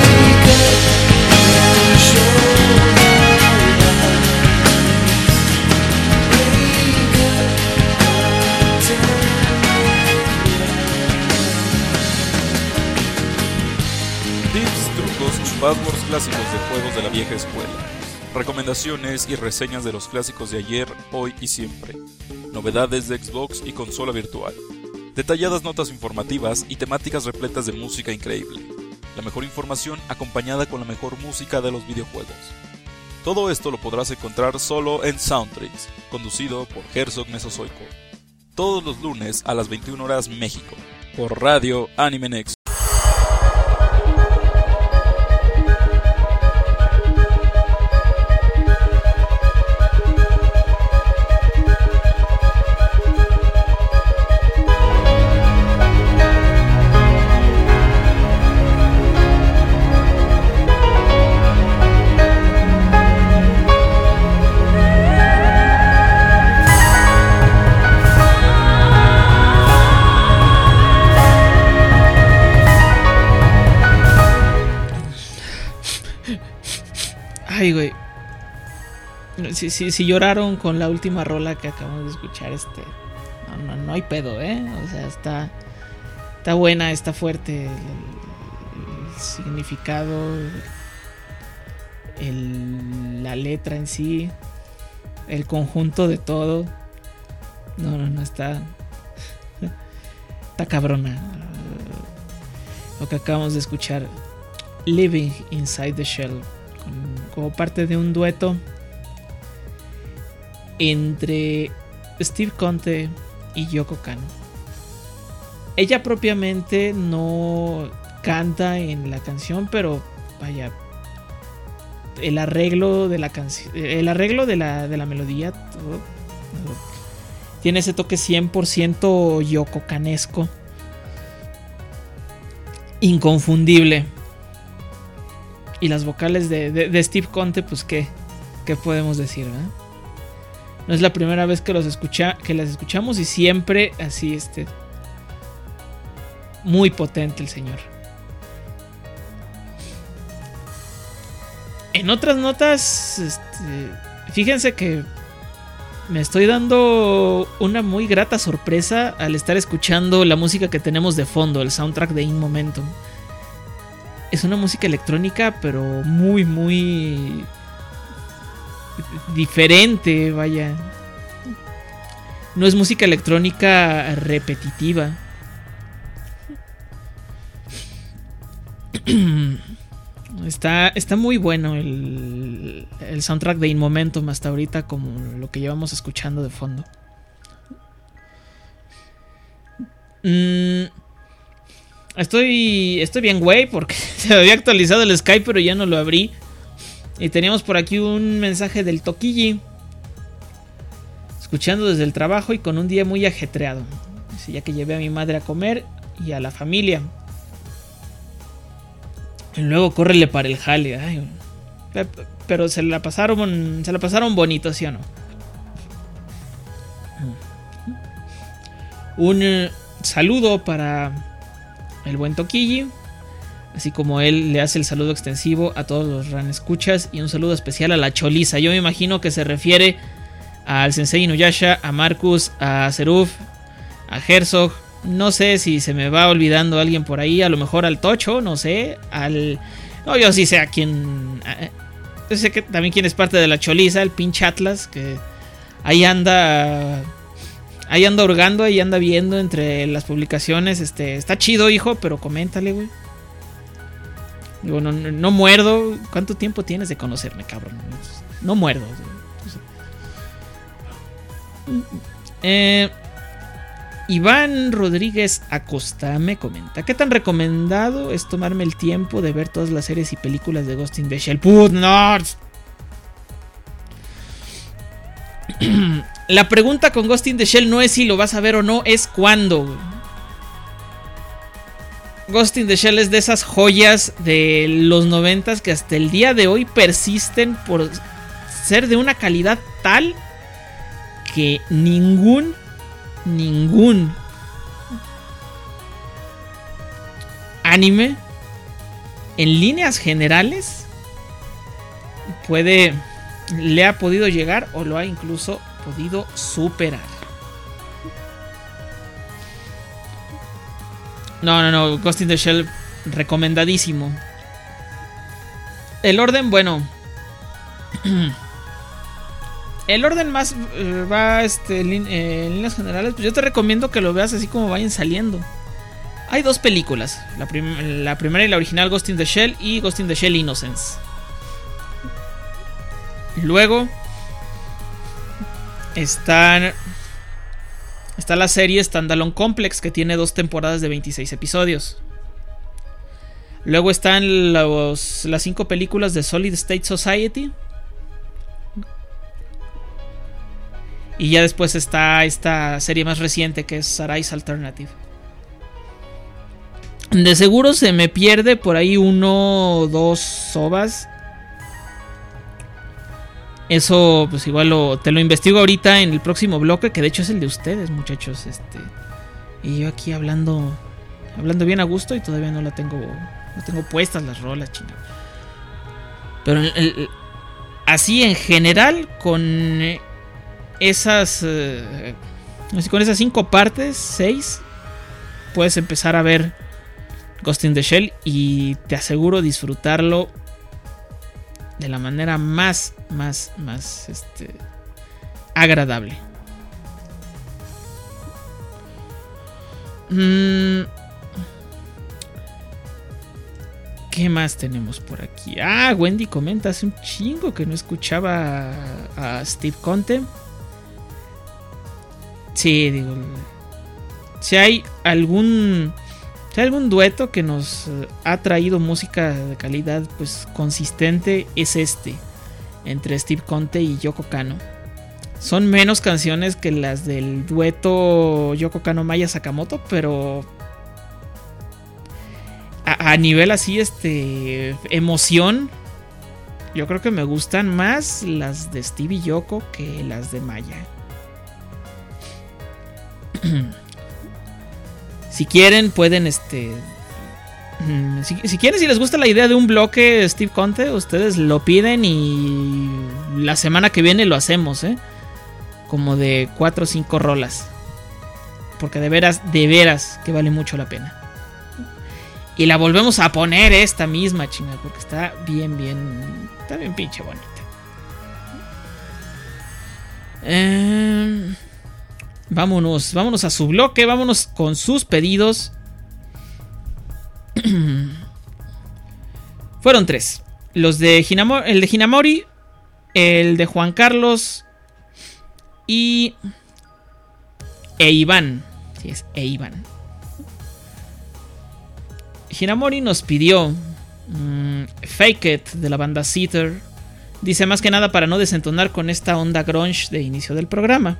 Tips, trucos y passwords clásicos de juegos de la vieja escuela. Recomendaciones y reseñas de los clásicos de ayer, hoy y siempre. Novedades de Xbox y consola virtual. Detalladas notas informativas y temáticas repletas de música increíble. La mejor información acompañada con la mejor música de los videojuegos. Todo esto lo podrás encontrar solo en Soundtricks, conducido por Herzog Mesozoico. Todos los lunes a las 21 horas México, por Radio Anime Next. Ay, güey. Si lloraron con la última rola que acabamos de escuchar, no hay pedo, o sea, está buena, está fuerte el significado, la letra en sí, el conjunto de todo. No está cabrona. Lo que acabamos de escuchar, Living Inside the Shell, como parte de un dueto entre Steve Conte y Yoko Kanno. Ella propiamente no canta en la canción, pero vaya, el arreglo de la canción, el arreglo de la melodía, todo, tiene ese toque 100% Yoko Kanesco, inconfundible. Y las vocales de Steve Conte, pues qué podemos decir, ¿verdad? No es la primera vez que las escuchamos, y siempre así, muy potente el señor. En otras notas, fíjense que me estoy dando una muy grata sorpresa al estar escuchando la música que tenemos de fondo, el soundtrack de In Momentum. Es una música electrónica, pero muy, muy diferente, vaya. No es música electrónica repetitiva. Está muy bueno el soundtrack de In Momentum hasta ahorita, como lo que llevamos escuchando de fondo. Estoy bien, güey, porque se había actualizado el Skype, pero ya no lo abrí. Y teníamos por aquí un mensaje del Toquilli, escuchando desde el trabajo y con un día muy ajetreado. Dice, ya que llevé a mi madre a comer y a la familia. Y luego córrele para el jale. Ay, pero se la pasaron bonito, ¿sí o no? Un saludo para el buen Toquilli, así como él le hace el saludo extensivo a todos los ranescuchas, y un saludo especial a la Choliza. Yo me imagino que se refiere al Sensei Inuyasha, a Marcus, a Seruf, a Herzog. No sé si se me va olvidando alguien por ahí, a lo mejor al Tocho, no sé, no, yo sí sé a quién. Yo sé que también quién es parte de la Choliza, el pinche Atlas, que ahí anda hurgando, ahí anda viendo entre las publicaciones. Está chido, hijo, pero coméntale, güey. Digo, no muerdo. ¿Cuánto tiempo tienes de conocerme, cabrón? No muerdo. Iván Rodríguez Acosta me comenta: ¿qué tan recomendado es tomarme el tiempo de ver todas las series y películas de Ghost in the Shell? ¡Put nerds! La pregunta con Ghost in the Shell no es si lo vas a ver o no, es cuándo. Ghost in the Shell es de esas joyas de los 90s que hasta el día de hoy persisten por ser de una calidad tal que ningún anime en líneas generales le ha podido llegar o lo ha incluso podido superar. No, Ghost in the Shell recomendadísimo. El orden, bueno, el orden más va en líneas generales, pues yo te recomiendo que lo veas así como vayan saliendo. Hay dos películas, la primera y la original, Ghost in the Shell, y Ghost in the Shell Innocence. Luego está la serie Standalone Complex, que tiene 2 temporadas de 26 episodios. Luego están las 5 películas de Solid State Society. Y ya después está esta serie más reciente, que es Sarai's Alternative. De seguro se me pierde por ahí 1 o 2 sobas. Eso pues igual te lo investigo ahorita en el próximo bloque, que de hecho es el de ustedes, muchachos. Y yo aquí hablando bien a gusto y todavía no tengo puestas las rolas, chingada. Pero así en general, con esas 5 partes, 6, puedes empezar a ver Ghost in the Shell y te aseguro disfrutarlo de la manera más agradable. ¿Qué más tenemos por aquí? Wendy comenta, hace un chingo que no escuchaba a Steve Conte. Sí, digo, si hay algún dueto que nos ha traído música de calidad pues consistente, es entre Steve Conte y Yoko Kanno. Son menos canciones que las del dueto Yoko Kanno Maya Sakamoto, pero a nivel así emoción, yo creo que me gustan más las de Steve y Yoko que las de Maya. Si quieren, pueden si quieren, si les gusta la idea de un bloque Steve Conte, ustedes lo piden y la semana que viene lo hacemos, como de 4 o 5 rolas. Porque de veras que vale mucho la pena. Y la volvemos a poner esta misma, chinga, porque está bien pinche bonita. Vámonos a su bloque, vámonos con sus pedidos. Fueron 3. El de Hinamori, el de Juan Carlos e Iván. Sí, es Iván. Hinamori nos pidió Fake It de la banda Seether. Dice, más que nada para no desentonar con esta onda grunge de inicio del programa.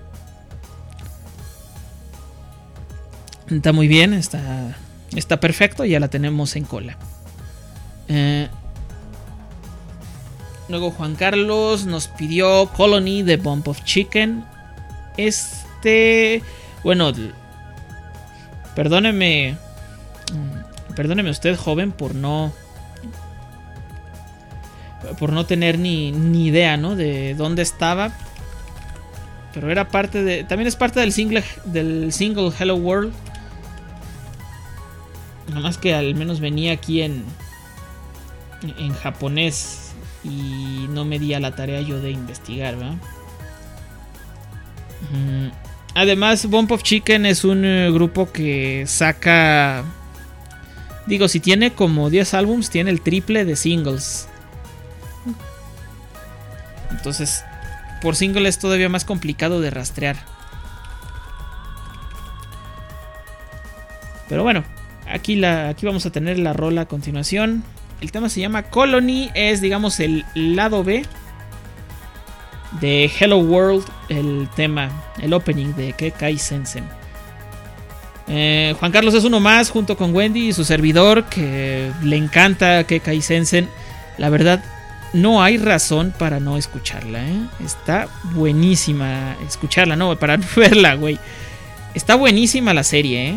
Está muy bien, está perfecto, ya la tenemos en cola. Luego Juan Carlos nos pidió Colony de Bump of Chicken. Bueno, perdóneme usted, joven, por no tener ni idea, ¿no? De dónde estaba. Pero era también es parte del single Hello World. Nada más que al menos venía aquí en japonés y no me di a la tarea yo de investigar, ¿verdad? Además, Bump of Chicken es un grupo que saca... Digo, si tiene como 10 álbums, tiene el triple de singles. Entonces, por single es todavía más complicado de rastrear. Pero bueno, aquí vamos a tener la rola a continuación. El tema se llama Colony, es digamos el lado B de Hello World, el tema, el opening de Kekai Sensen. Juan Carlos es uno más junto con Wendy y su servidor que le encanta Kekai Sensen. La verdad, no hay razón para no escucharla, Está buenísima escucharla, no, para no verla, güey. Está buenísima la serie,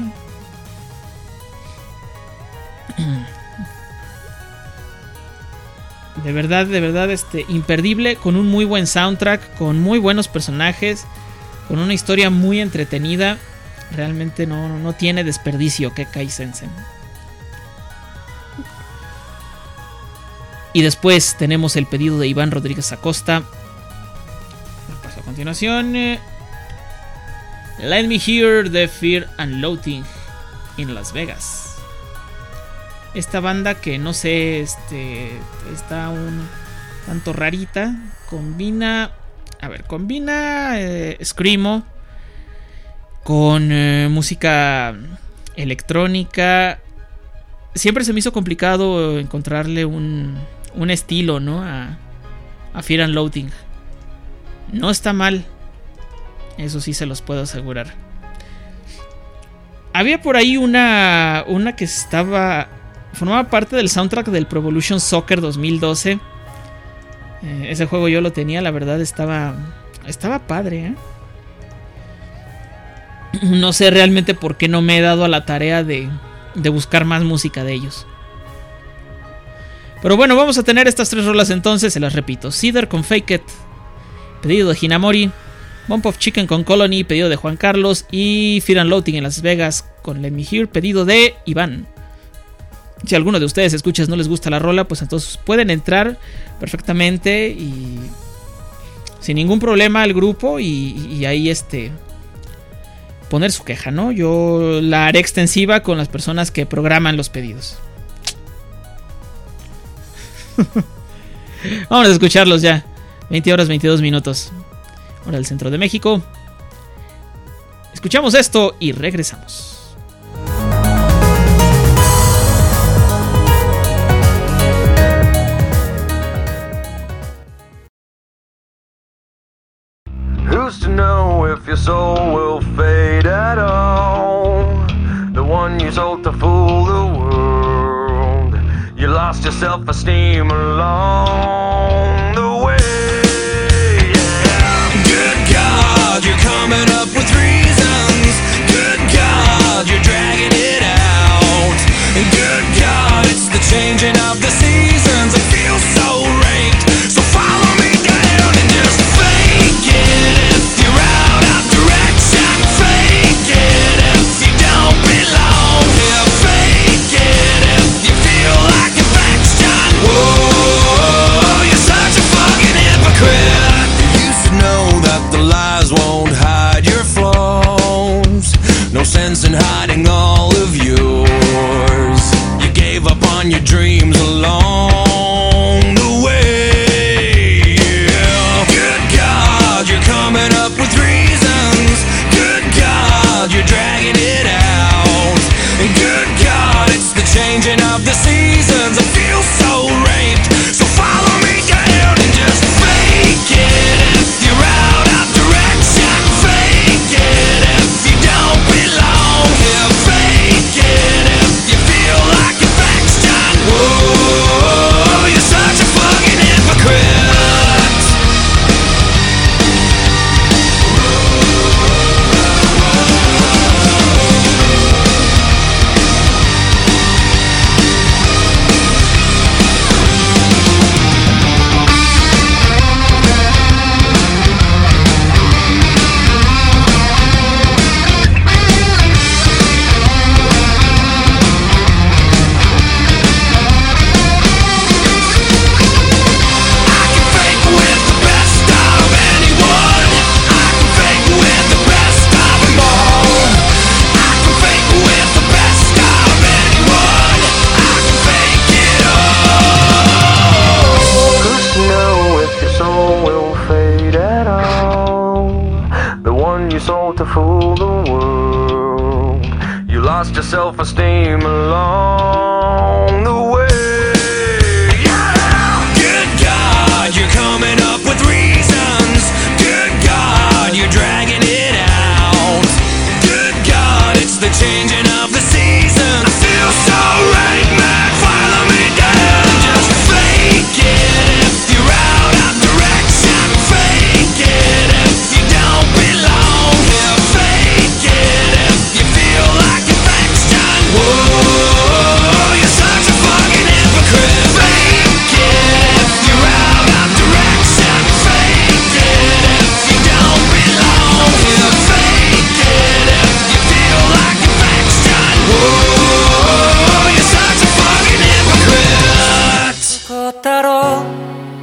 De verdad, imperdible, con un muy buen soundtrack, con muy buenos personajes, con una historia muy entretenida. Realmente no tiene desperdicio Kekai Sensen. Y después tenemos el pedido de Iván Rodríguez Acosta. Paso a continuación. Let Me Hear the Fear and Loathing in Las Vegas. Esta banda que no sé, está un tanto rarita. Combina screamo con música electrónica. Siempre se me hizo complicado encontrarle un estilo, ¿no? A Fear and Loathing. No está mal, eso sí se los puedo asegurar. Había por ahí una que formaba parte del soundtrack del Pro Evolution Soccer 2012. Ese juego yo lo tenía, la verdad estaba padre, No sé realmente por qué no me he dado a la tarea de buscar más música de ellos. Pero bueno, vamos a tener estas 3 rolas entonces, se las repito. Cedar con Fake It, pedido de Hinamori. Bump of Chicken con Colony, pedido de Juan Carlos. Y Fear and Loathing en Las Vegas con Let Me Hear, pedido de Iván. Si a alguno de ustedes escuchas no les gusta la rola, pues entonces pueden entrar perfectamente y sin ningún problema al grupo y ahí poner su queja, ¿no? Yo la haré extensiva con las personas que programan los pedidos. Vamos a escucharlos ya. 20 horas 22 minutos. Hora del centro de México. Escuchamos esto y regresamos. Who's to know if your soul will fade at all? The one you sold to fool the world. You lost your self-esteem along the way. Yeah. Good God, you're coming up with reasons. Good God, you're dragging it out. And good God, it's the changing of the seasons. I feel so raked. So follow me down and just fake it. If you're out of direction, fake it. If you don't belong here, fake it. If you feel like affection, whoa, you're such a fucking hypocrite. You should know that the lies won't hide your flaws. No sense in hiding all of yours. You gave up on your dreams along the way. Yeah. Good God, you're coming up with reasons. Good God, you're dragging it out. And good God, it's the changing of the seasons. I feel so raped. So follow me down and just fake it. If you're out of direction, fake it. If you don't belong here, fake it. If you feel like affection, whoa, you're such a fucking hypocrite. To fool the world, you lost your self-esteem along the way. Yeah. Good God, you're coming up with reasons. Good God, you're dragging it out. Good God, it's the changing of the seasons. I feel so right, man. Follow me down. Just fake it if you're out of direction. Fake it if you don't belong here. Fake it if you feel like affection. Whoa, you're such a fucking hypocrite. Fake it if you're out of direction. Fake it if you don't belong here. Fake it if you feel like affection. Whoa, you're such a fucking hypocrite. ここだろう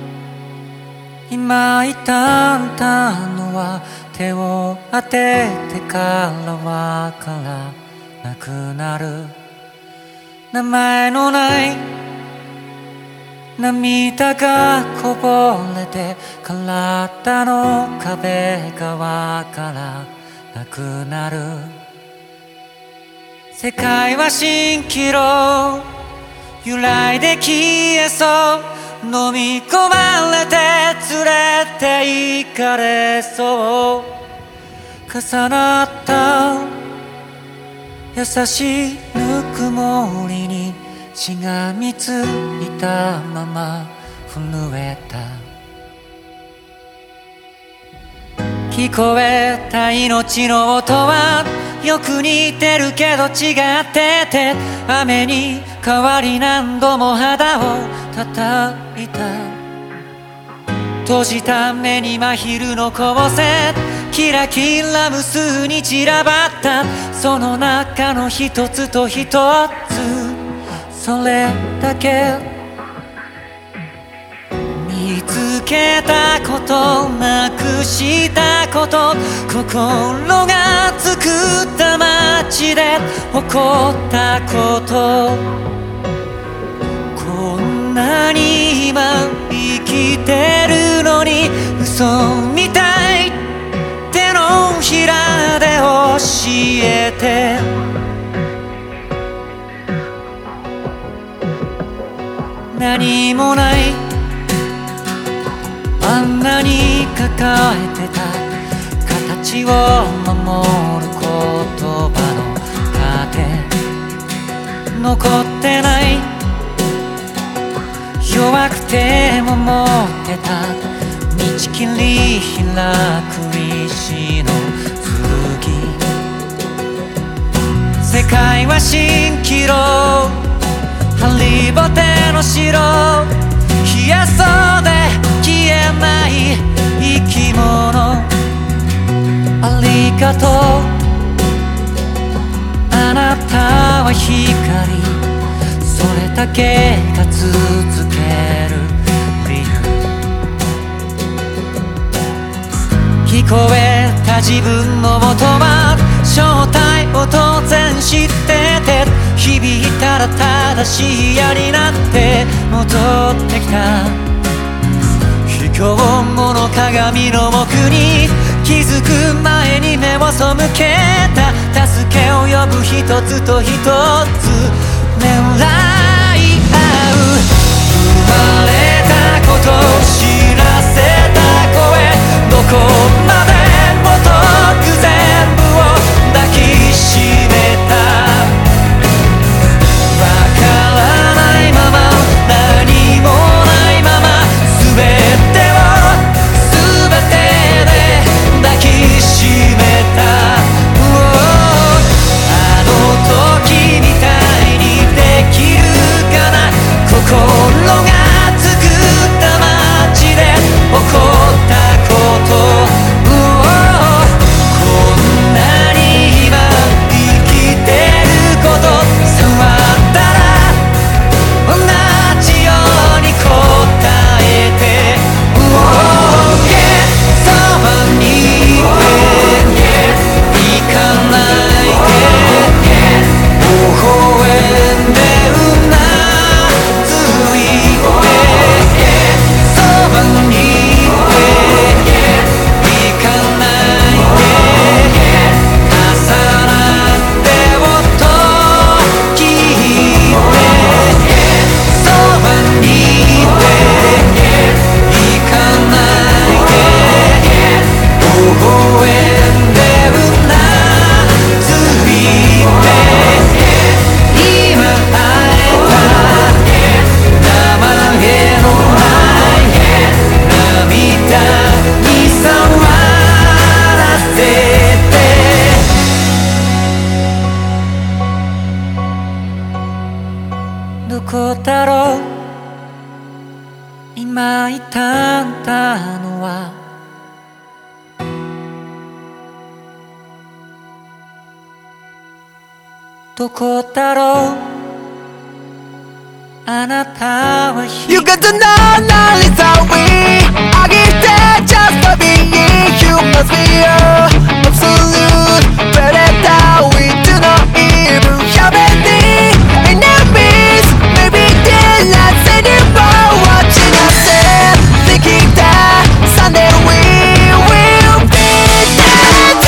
今痛んだのは手を当ててからはからなくなる名前のない涙がこぼれて体の壁側からなくなる世界は蜃気楼揺らいで消えそう飲み込まれて連れて行かれそう重なった優しいぬくもりにしがみついたまま震えた聞こえた命の音はよく似てるけど違ってて雨に変わり何度も肌を叩いた閉じた目に真昼の光線キラキラ無数に散らばったその中の一つと一つそれだけ見つけたことなくしたこと心が作った街で起こったことこんなに今生きてるのに嘘みたい手のひらで教えて何もないあんなに抱えてた形を守る言葉の盾残ってない弱くても持ってた道切り開く石の剣世界は蜃気楼ハリボテの城冷えそうで消えない生き物ありがとうあなたは光それだけが続ける理由聞こえた自分の音は正体を当然知ってて響いたら正しい矢になって戻ってきた卑怯者鏡の奥に気づく前に目を背けた助けを呼ぶ一つと一つ狙い合う生まれたこと知らせた声どこまでも遠く全部を抱きしめたわからないまま何もないまま全てで抱きしめたあの時みたいにできるかな心が作った街で起こったことこんなに今生きてること触ったら同じように答えてそばにいて行かないで微笑んでうなずいてそばにいて行かないで重なって音聞いてそばにいて行かないで微笑んでうなずいて今会えた名前のない涙に触らせてどこだろう今いたんだのはどこだろうあなたは You got to know not it's how we I get that just for being you must be your absolute predator We do not even have any enemies Maybe they're not anymore watching us and thinking that someday we will be dead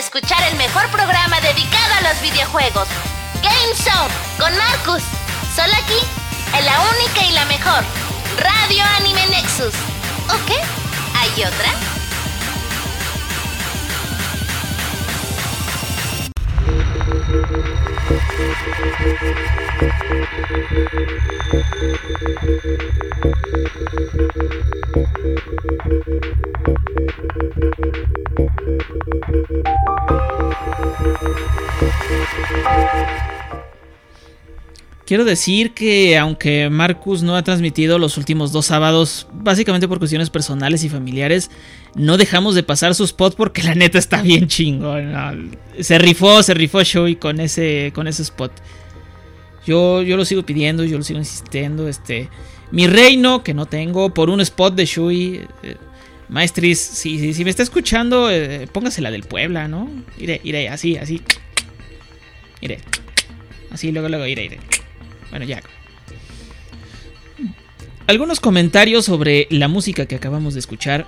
escuchar el mejor programa dedicado a los videojuegos. Game Zone con Marcus. Solo aquí, en la única y la mejor, Radio Anime Nexus. ¿O qué? ¿Hay otra? Quiero decir que aunque Marcus no ha transmitido los últimos 2 sábados, básicamente por cuestiones personales y familiares, no dejamos de pasar su spot porque la neta está bien chingón, ¿no? Se rifó Shoei con ese spot. Yo lo sigo pidiendo, yo lo sigo insistiendo. Mi reino, que no tengo, por un spot de Shoei. Maestris, si me está escuchando, póngasela del Puebla, ¿no? Iré, así. Iré. Así, luego, iré. Bueno, ya. Algunos comentarios sobre la música que acabamos de escuchar.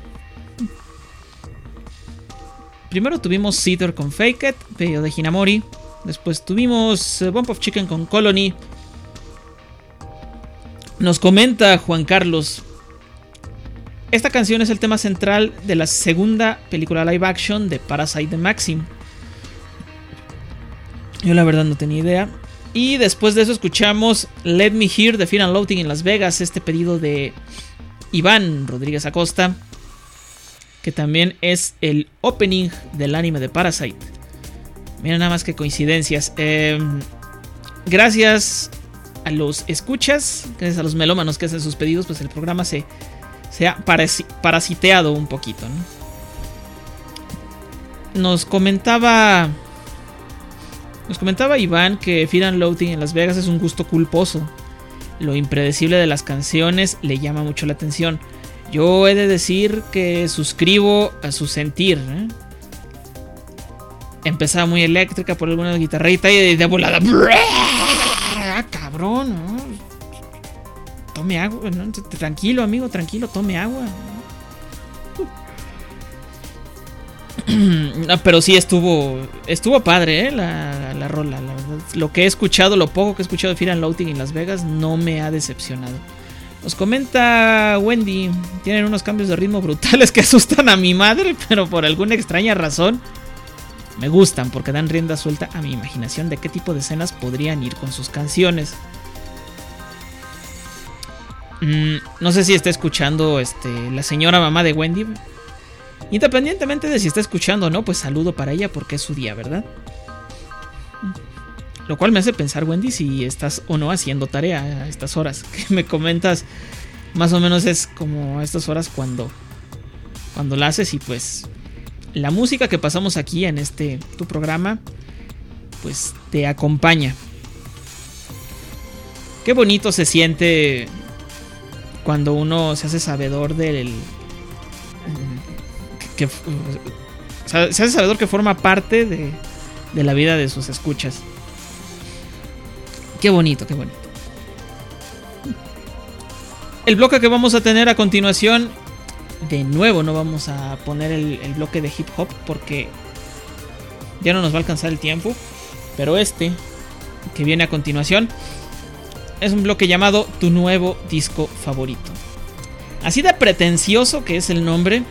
Primero tuvimos Seether con Fake It, pedido de Hinamori. Después tuvimos Bump of Chicken con Colony. Nos comenta Juan Carlos: esta canción es el tema central de la segunda película live action de Parasite de Maxim. Yo la verdad no tenía idea. Y después de eso escuchamos Let Me Hear de Fear and Loathing en Las Vegas, este pedido de Iván Rodríguez Acosta, que también es el opening del anime de Parasite. Mira nada más que coincidencias. Gracias a los escuchas, gracias a los melómanos que hacen sus pedidos, pues el programa se ha parasiteado un poquito, ¿no? Nos comentaba Iván que Fear and Loathing en Las Vegas es un gusto culposo. Lo impredecible de las canciones le llama mucho la atención. Yo he de decir que suscribo a su sentir, ¿eh? Empezaba muy eléctrica por alguna guitarrita y de volada. Cabrón, ¿no? Tome agua, ¿no? Tranquilo, amigo, tranquilo, tome agua. No, pero sí estuvo padre, ¿eh? La rola, la verdad. Lo que he escuchado, lo poco que he escuchado de Fear and Loathing en Las Vegas no me ha decepcionado. Nos comenta Wendy: tienen unos cambios de ritmo brutales que asustan a mi madre, pero por alguna extraña razón me gustan porque dan rienda suelta a mi imaginación de qué tipo de escenas podrían ir con sus canciones. No sé si está escuchando la señora mamá de Wendy. Independientemente de si está escuchando o no, pues saludo para ella porque es su día, ¿verdad? Lo cual me hace pensar, Wendy, si estás o no haciendo tarea a estas horas. Que me comentas, más o menos es como a estas horas cuando la haces. Y pues la música que pasamos aquí en tu programa, pues te acompaña. Qué bonito se siente cuando uno se hace sabedor se hace sabedor que forma parte de la vida de sus escuchas. Qué bonito, qué bonito. El bloque que vamos a tener a continuación, de nuevo no vamos a poner el bloque de hip hop porque ya no nos va a alcanzar el tiempo. Pero que viene a continuación es un bloque llamado Tu Nuevo Disco Favorito. Así de pretencioso que es el nombre,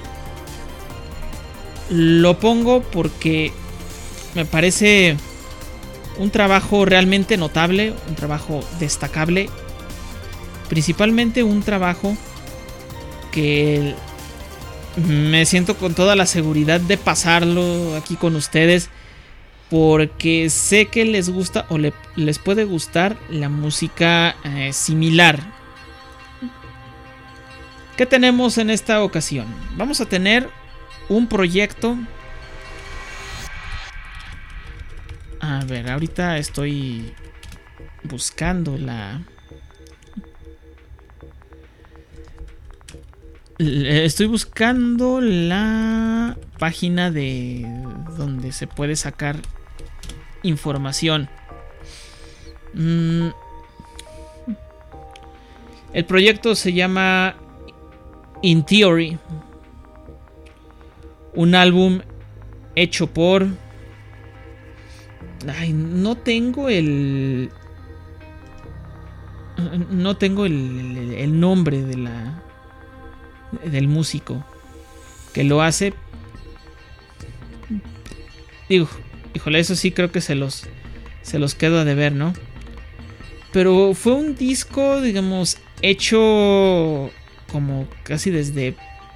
lo pongo porque me parece un trabajo realmente notable, un trabajo destacable, principalmente un trabajo que me siento con toda la seguridad de pasarlo aquí con ustedes porque sé que les gusta o les puede gustar la música similar. ¿Qué tenemos en esta ocasión? Vamos a tener un proyecto. A ver, ahorita estoy buscando la página de donde se puede sacar información. El proyecto se llama In Theory, un álbum hecho por... Ay, no tengo el nombre del músico que lo hace. Digo, híjole, eso sí creo que se los quedo a deber, ¿no? Pero fue un disco, digamos, hecho como casi desde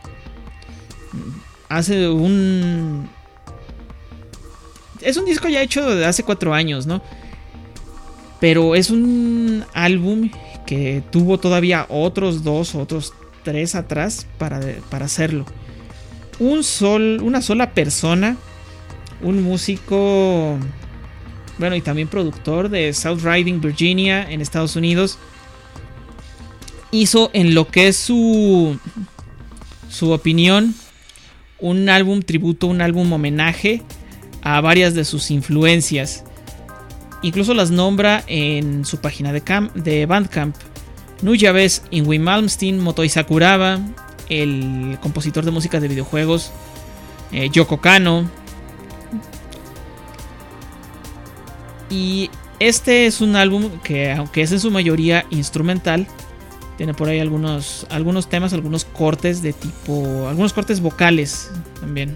hace un... Es un disco ya hecho de hace 4 años, ¿no? Pero es un álbum que tuvo todavía otros 2 o otros 3 atrás para hacerlo. Una sola persona, un músico, bueno, y también productor de South Riding, Virginia, en Estados Unidos, hizo en lo que es su opinión un álbum tributo, un álbum homenaje a varias de sus influencias. Incluso las nombra en su página de Bandcamp. Nujabes, Yngwie Malmsteen, Motoi Sakuraba, el compositor de música de videojuegos, Yoko Kanno. Y este es un álbum que, aunque es en su mayoría instrumental, tiene por ahí algunos temas, algunos cortes de tipo... algunos cortes vocales también.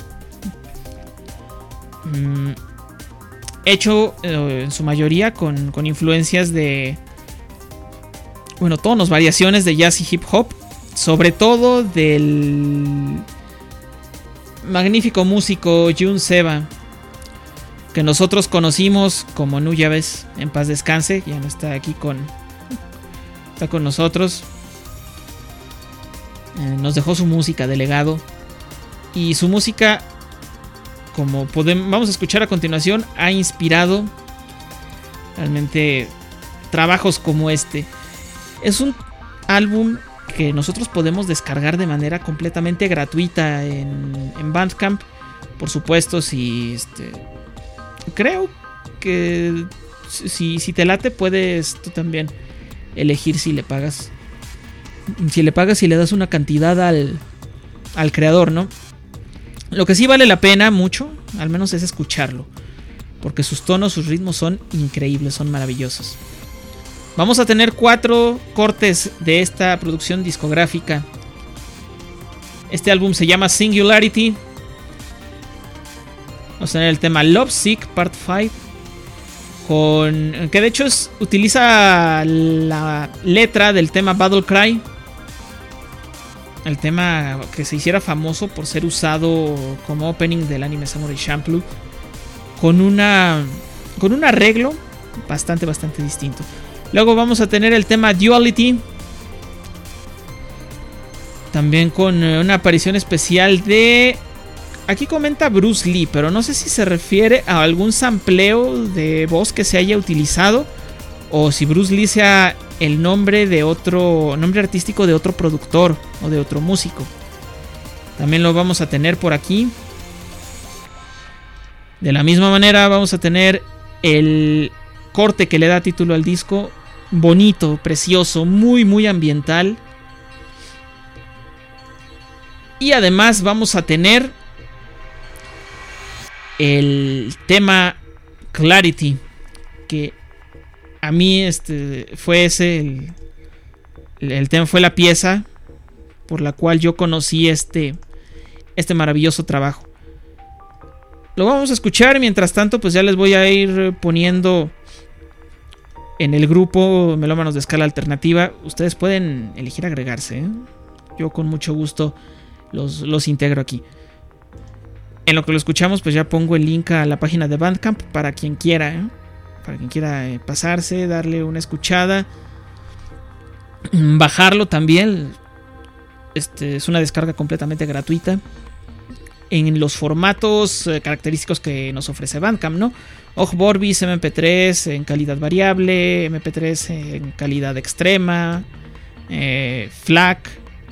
Hecho en su mayoría con influencias de... bueno, tonos, variaciones de jazz y hip hop. Sobre todo del magnífico músico Jun Seba, que nosotros conocimos como Nujabes, en paz descanse, ya no está aquí con nosotros. Nos dejó su música de legado. Y su música, como vamos a escuchar a continuación, ha inspirado realmente trabajos como este. Es un álbum que nosotros podemos descargar de manera completamente gratuita en Bandcamp. Por supuesto, si creo que si te late, puedes tú también elegir si le pagas. Si le pagas y le das una cantidad al creador, ¿no? Lo que sí vale la pena mucho, al menos, es escucharlo, porque sus tonos, sus ritmos son increíbles, son maravillosos. Vamos a tener 4 cortes de esta producción discográfica. Este álbum se llama Singularity. Vamos a tener el tema Lovesick Part 5, que de hecho utiliza la letra del tema Battle Cry, el tema que se hiciera famoso por ser usado como opening del anime Samurai Champloo, con un arreglo bastante distinto. Luego vamos a tener el tema Duality, también con una aparición especial de... Aquí comenta Bruce Lee, pero no sé si se refiere a algún sampleo de voz que se haya utilizado, o si Bruce Lee sea el nombre artístico de otro productor o de otro músico. También lo vamos a tener por aquí. De la misma manera vamos a tener el corte que le da título al disco, bonito, precioso, muy ambiental. Y además vamos a tener el tema Clarity, que a mí fue el tema, fue la pieza por la cual yo conocí este maravilloso trabajo. Lo vamos a escuchar. Mientras tanto, pues ya les voy a ir poniendo en el grupo Melómanos de Escala Alternativa. Ustedes pueden elegir agregarse, ¿eh? Yo con mucho gusto los integro aquí. En lo que lo escuchamos, pues ya pongo el link a la página de Bandcamp para quien quiera, ¿eh? Para quien quiera pasarse, darle una escuchada, bajarlo también. Es una descarga completamente gratuita en los formatos característicos que nos ofrece Bandcamp, ¿no? OGG Vorbis, MP3 en calidad variable, MP3 en calidad extrema, FLAC.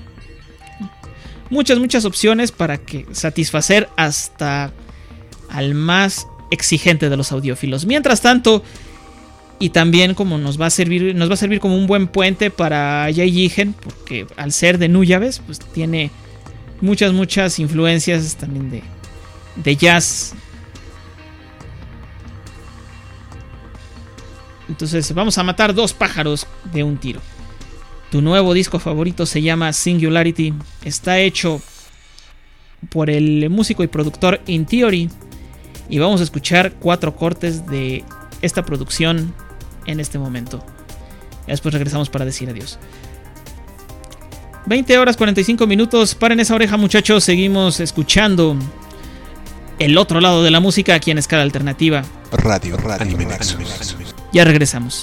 Muchas opciones para satisfacer hasta al más exigente de los audiófilos. Mientras tanto, y también como nos va a servir como un buen puente para Jay Jigen, porque al ser de Nujabes, pues tiene muchas influencias también de jazz. Entonces vamos a matar dos pájaros de un tiro. Tu nuevo disco favorito se llama Singularity. Está hecho por el músico y productor In Theory. Y vamos a escuchar 4 cortes de esta producción en este momento. Ya después regresamos para decir adiós. 20 horas 45 minutos. Paren esa oreja, muchachos. Seguimos escuchando el otro lado de la música aquí en Escala Alternativa. Radio Anime Nexus. Ya regresamos.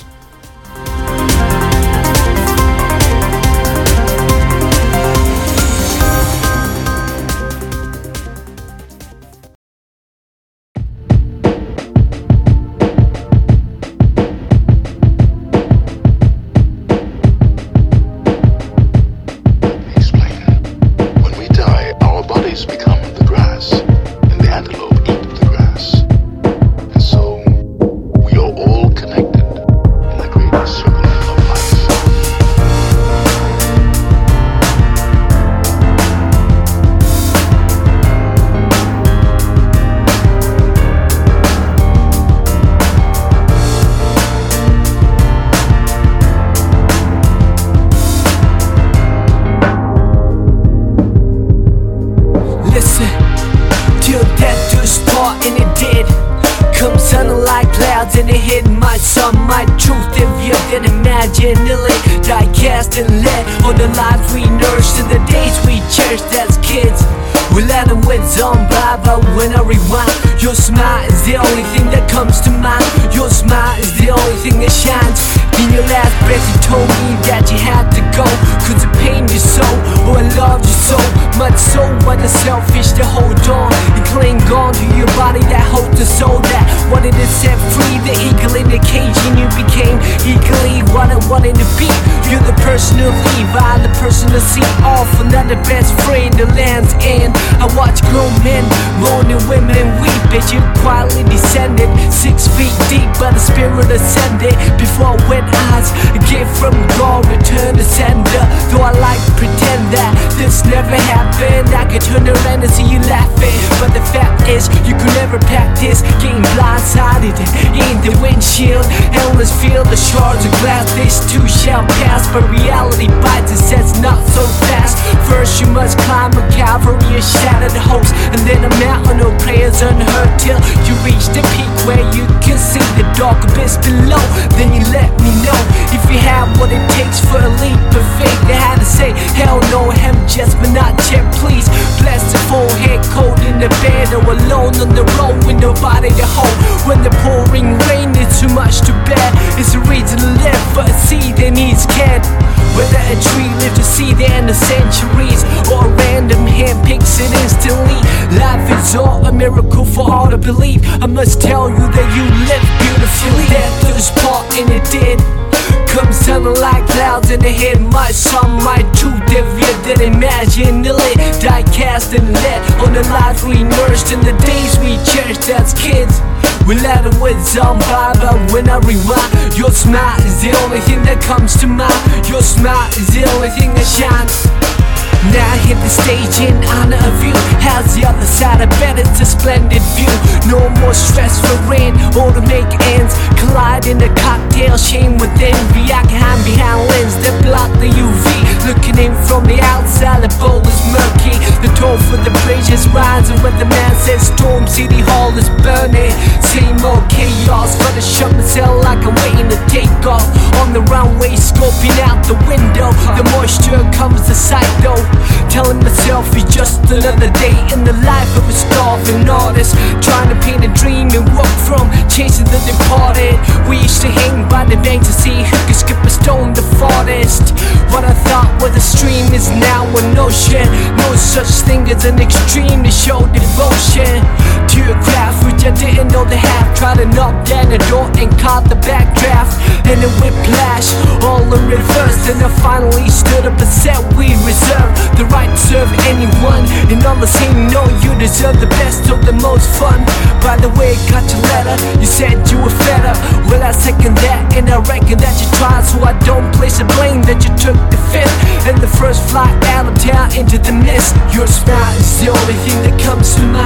I must tell you that you live beautifully. That first part and it did come sounding like clouds in the head. My song, my truth, heavier than imaginally. Die-cast and let on the lives we nursed in the days we cherished as kids. We let the words on by, but when I rewind, your smile is the only thing that comes to mind. Your smile is the only thing that shines. Now I hit the stage in honor of you. How's the other side? I bet it's a splendid view. No more stress for rain or to make ends collide in a cocktail. Shame with envy. I can hide behind lens that block the UV. Looking in from the outside, the bowl is murky. The toll for the bridge is rising when the man says storm. City Hall is burning. Same old chaos. But I shut myself like I'm waiting to take off. On the runway, scoping out the window. The moisture comes to sight though. Telling myself it's just another day in the life of a starving artist. Trying to paint a dream and walk from chasing the departed. We used to hang by the bank to see who could skip a stone the farthest. What I thought was a stream is now an ocean. No such thing as an extreme to show devotion to your craft, which I didn't know they have. Tried to knock down the door and caught the backdraft. And a whiplash, all in reverse. Then I finally stood up and said we reserve the right to serve anyone. And all the same, no, you deserve the best of the most fun. By the way, got your letter, you said you were fed up. Well, I second that, and I reckon that you tried. So I don't place the blame that you took the fifth and the first flight out of town into the mist. Your smile is the only thing that comes to mind. Your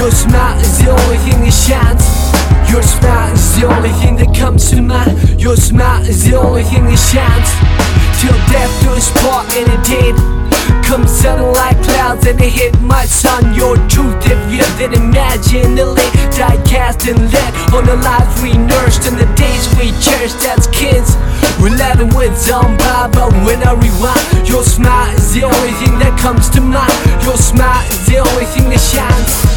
Your smile is the only thing that shines. Your smile is the only thing that comes to mind. Your smile is the only thing that shines. Till death do us part, and it did. Come sudden like clouds and it hit my son. Your truth if you didn't imagine. The late die cast and led on the lives we nursed and the days we cherished as kids. We let them wins on by, but when I rewind, your smile is the only thing that comes to mind. Your smile is the only thing that shines.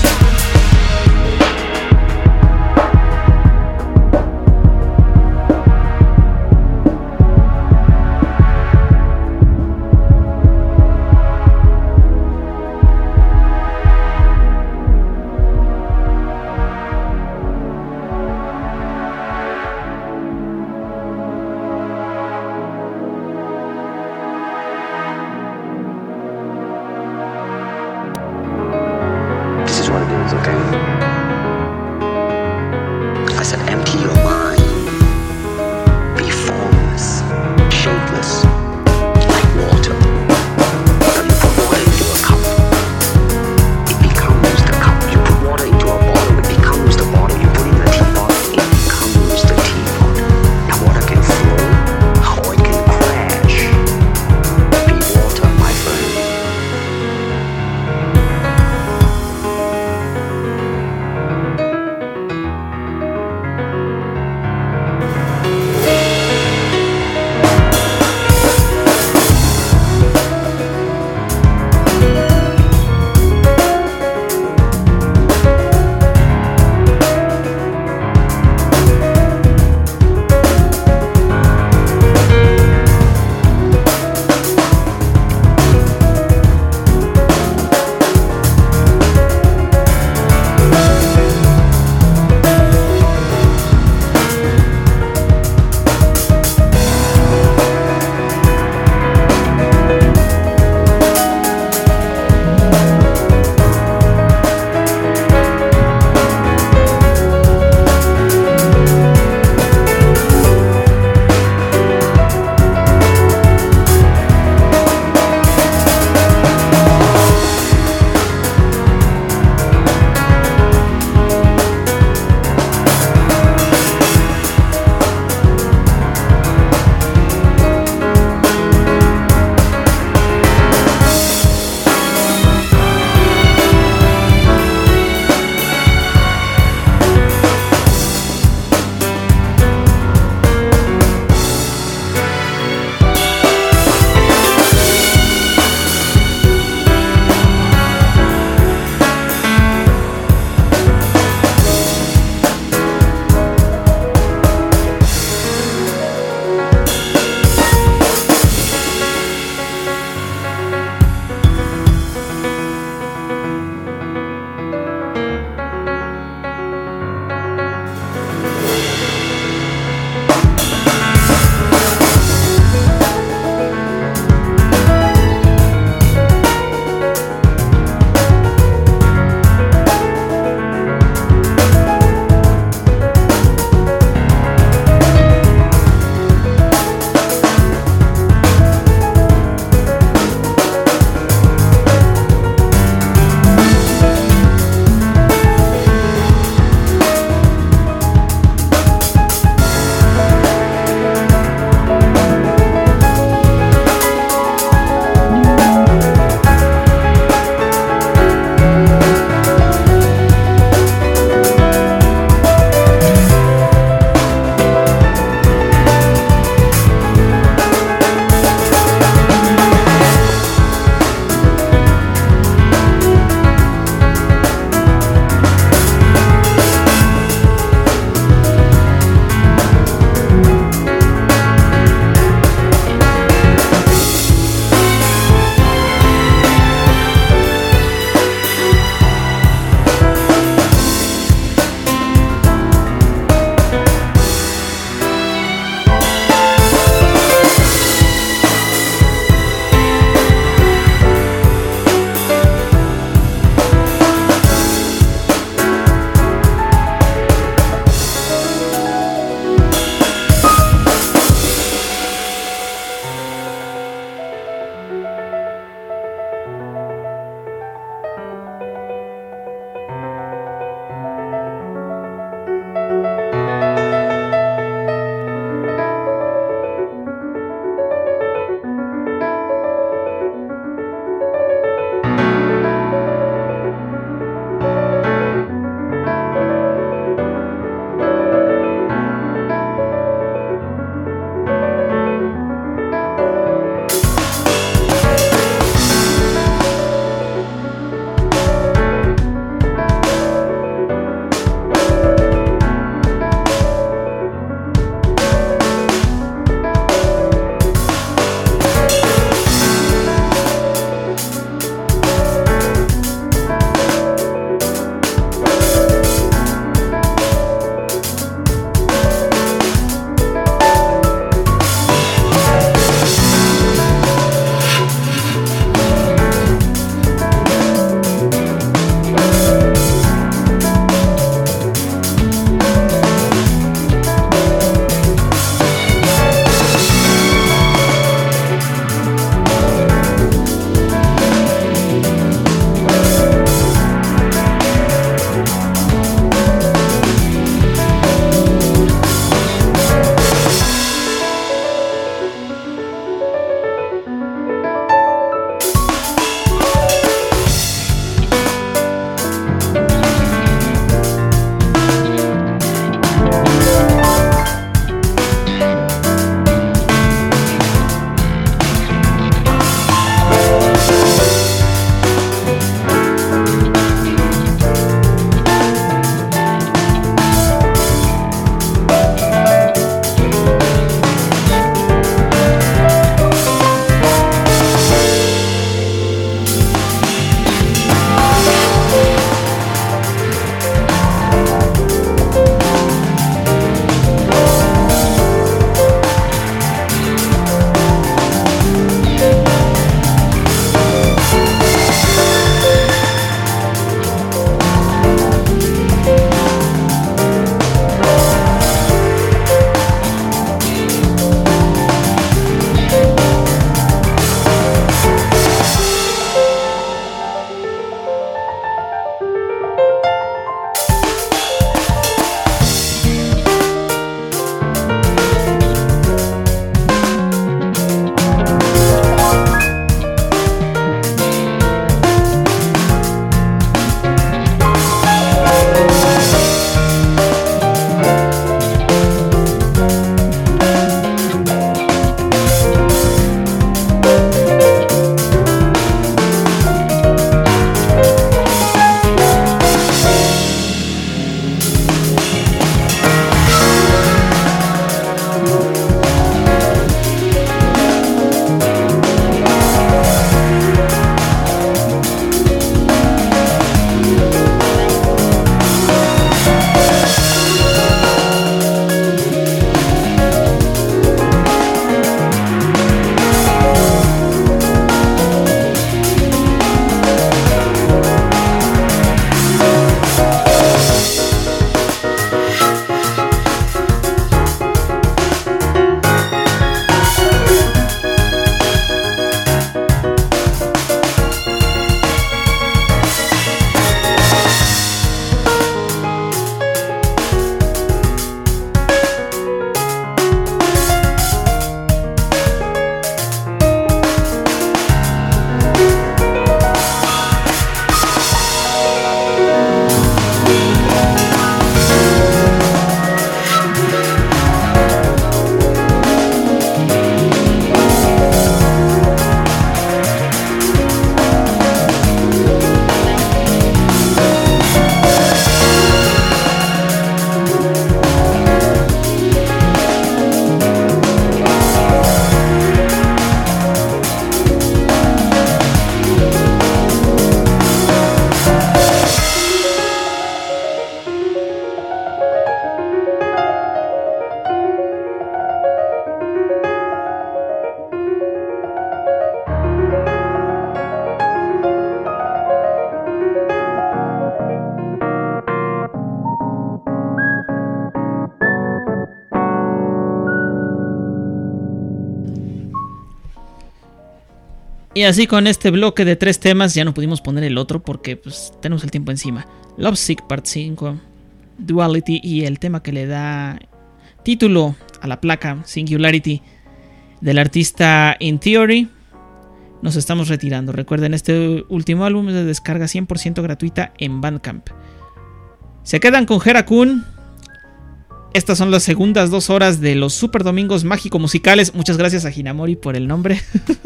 Y así con este bloque de 3 temas ya no pudimos poner el otro porque pues, tenemos el tiempo encima. Lovesick Part 5, Duality y el tema que le da título a la placa, Singularity, del artista In Theory. Nos estamos retirando. Recuerden, este último álbum es de descarga 100% gratuita en Bandcamp. Se quedan con Hera-kun. Estas son las segundas 2 horas de los Super Domingos Mágico Musicales. Muchas gracias a Hinamori por el nombre.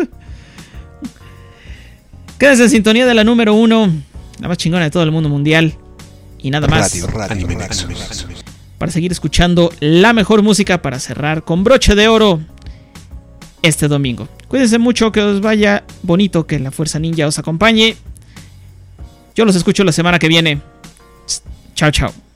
Quédense en sintonía de la número 1, la más chingona de todo el mundo mundial. Y nada más. Radio Anime Nexus. Para seguir escuchando la mejor música para cerrar con broche de oro este domingo. Cuídense mucho, que os vaya bonito, que la Fuerza Ninja os acompañe. Yo los escucho la semana que viene. Chao, chao.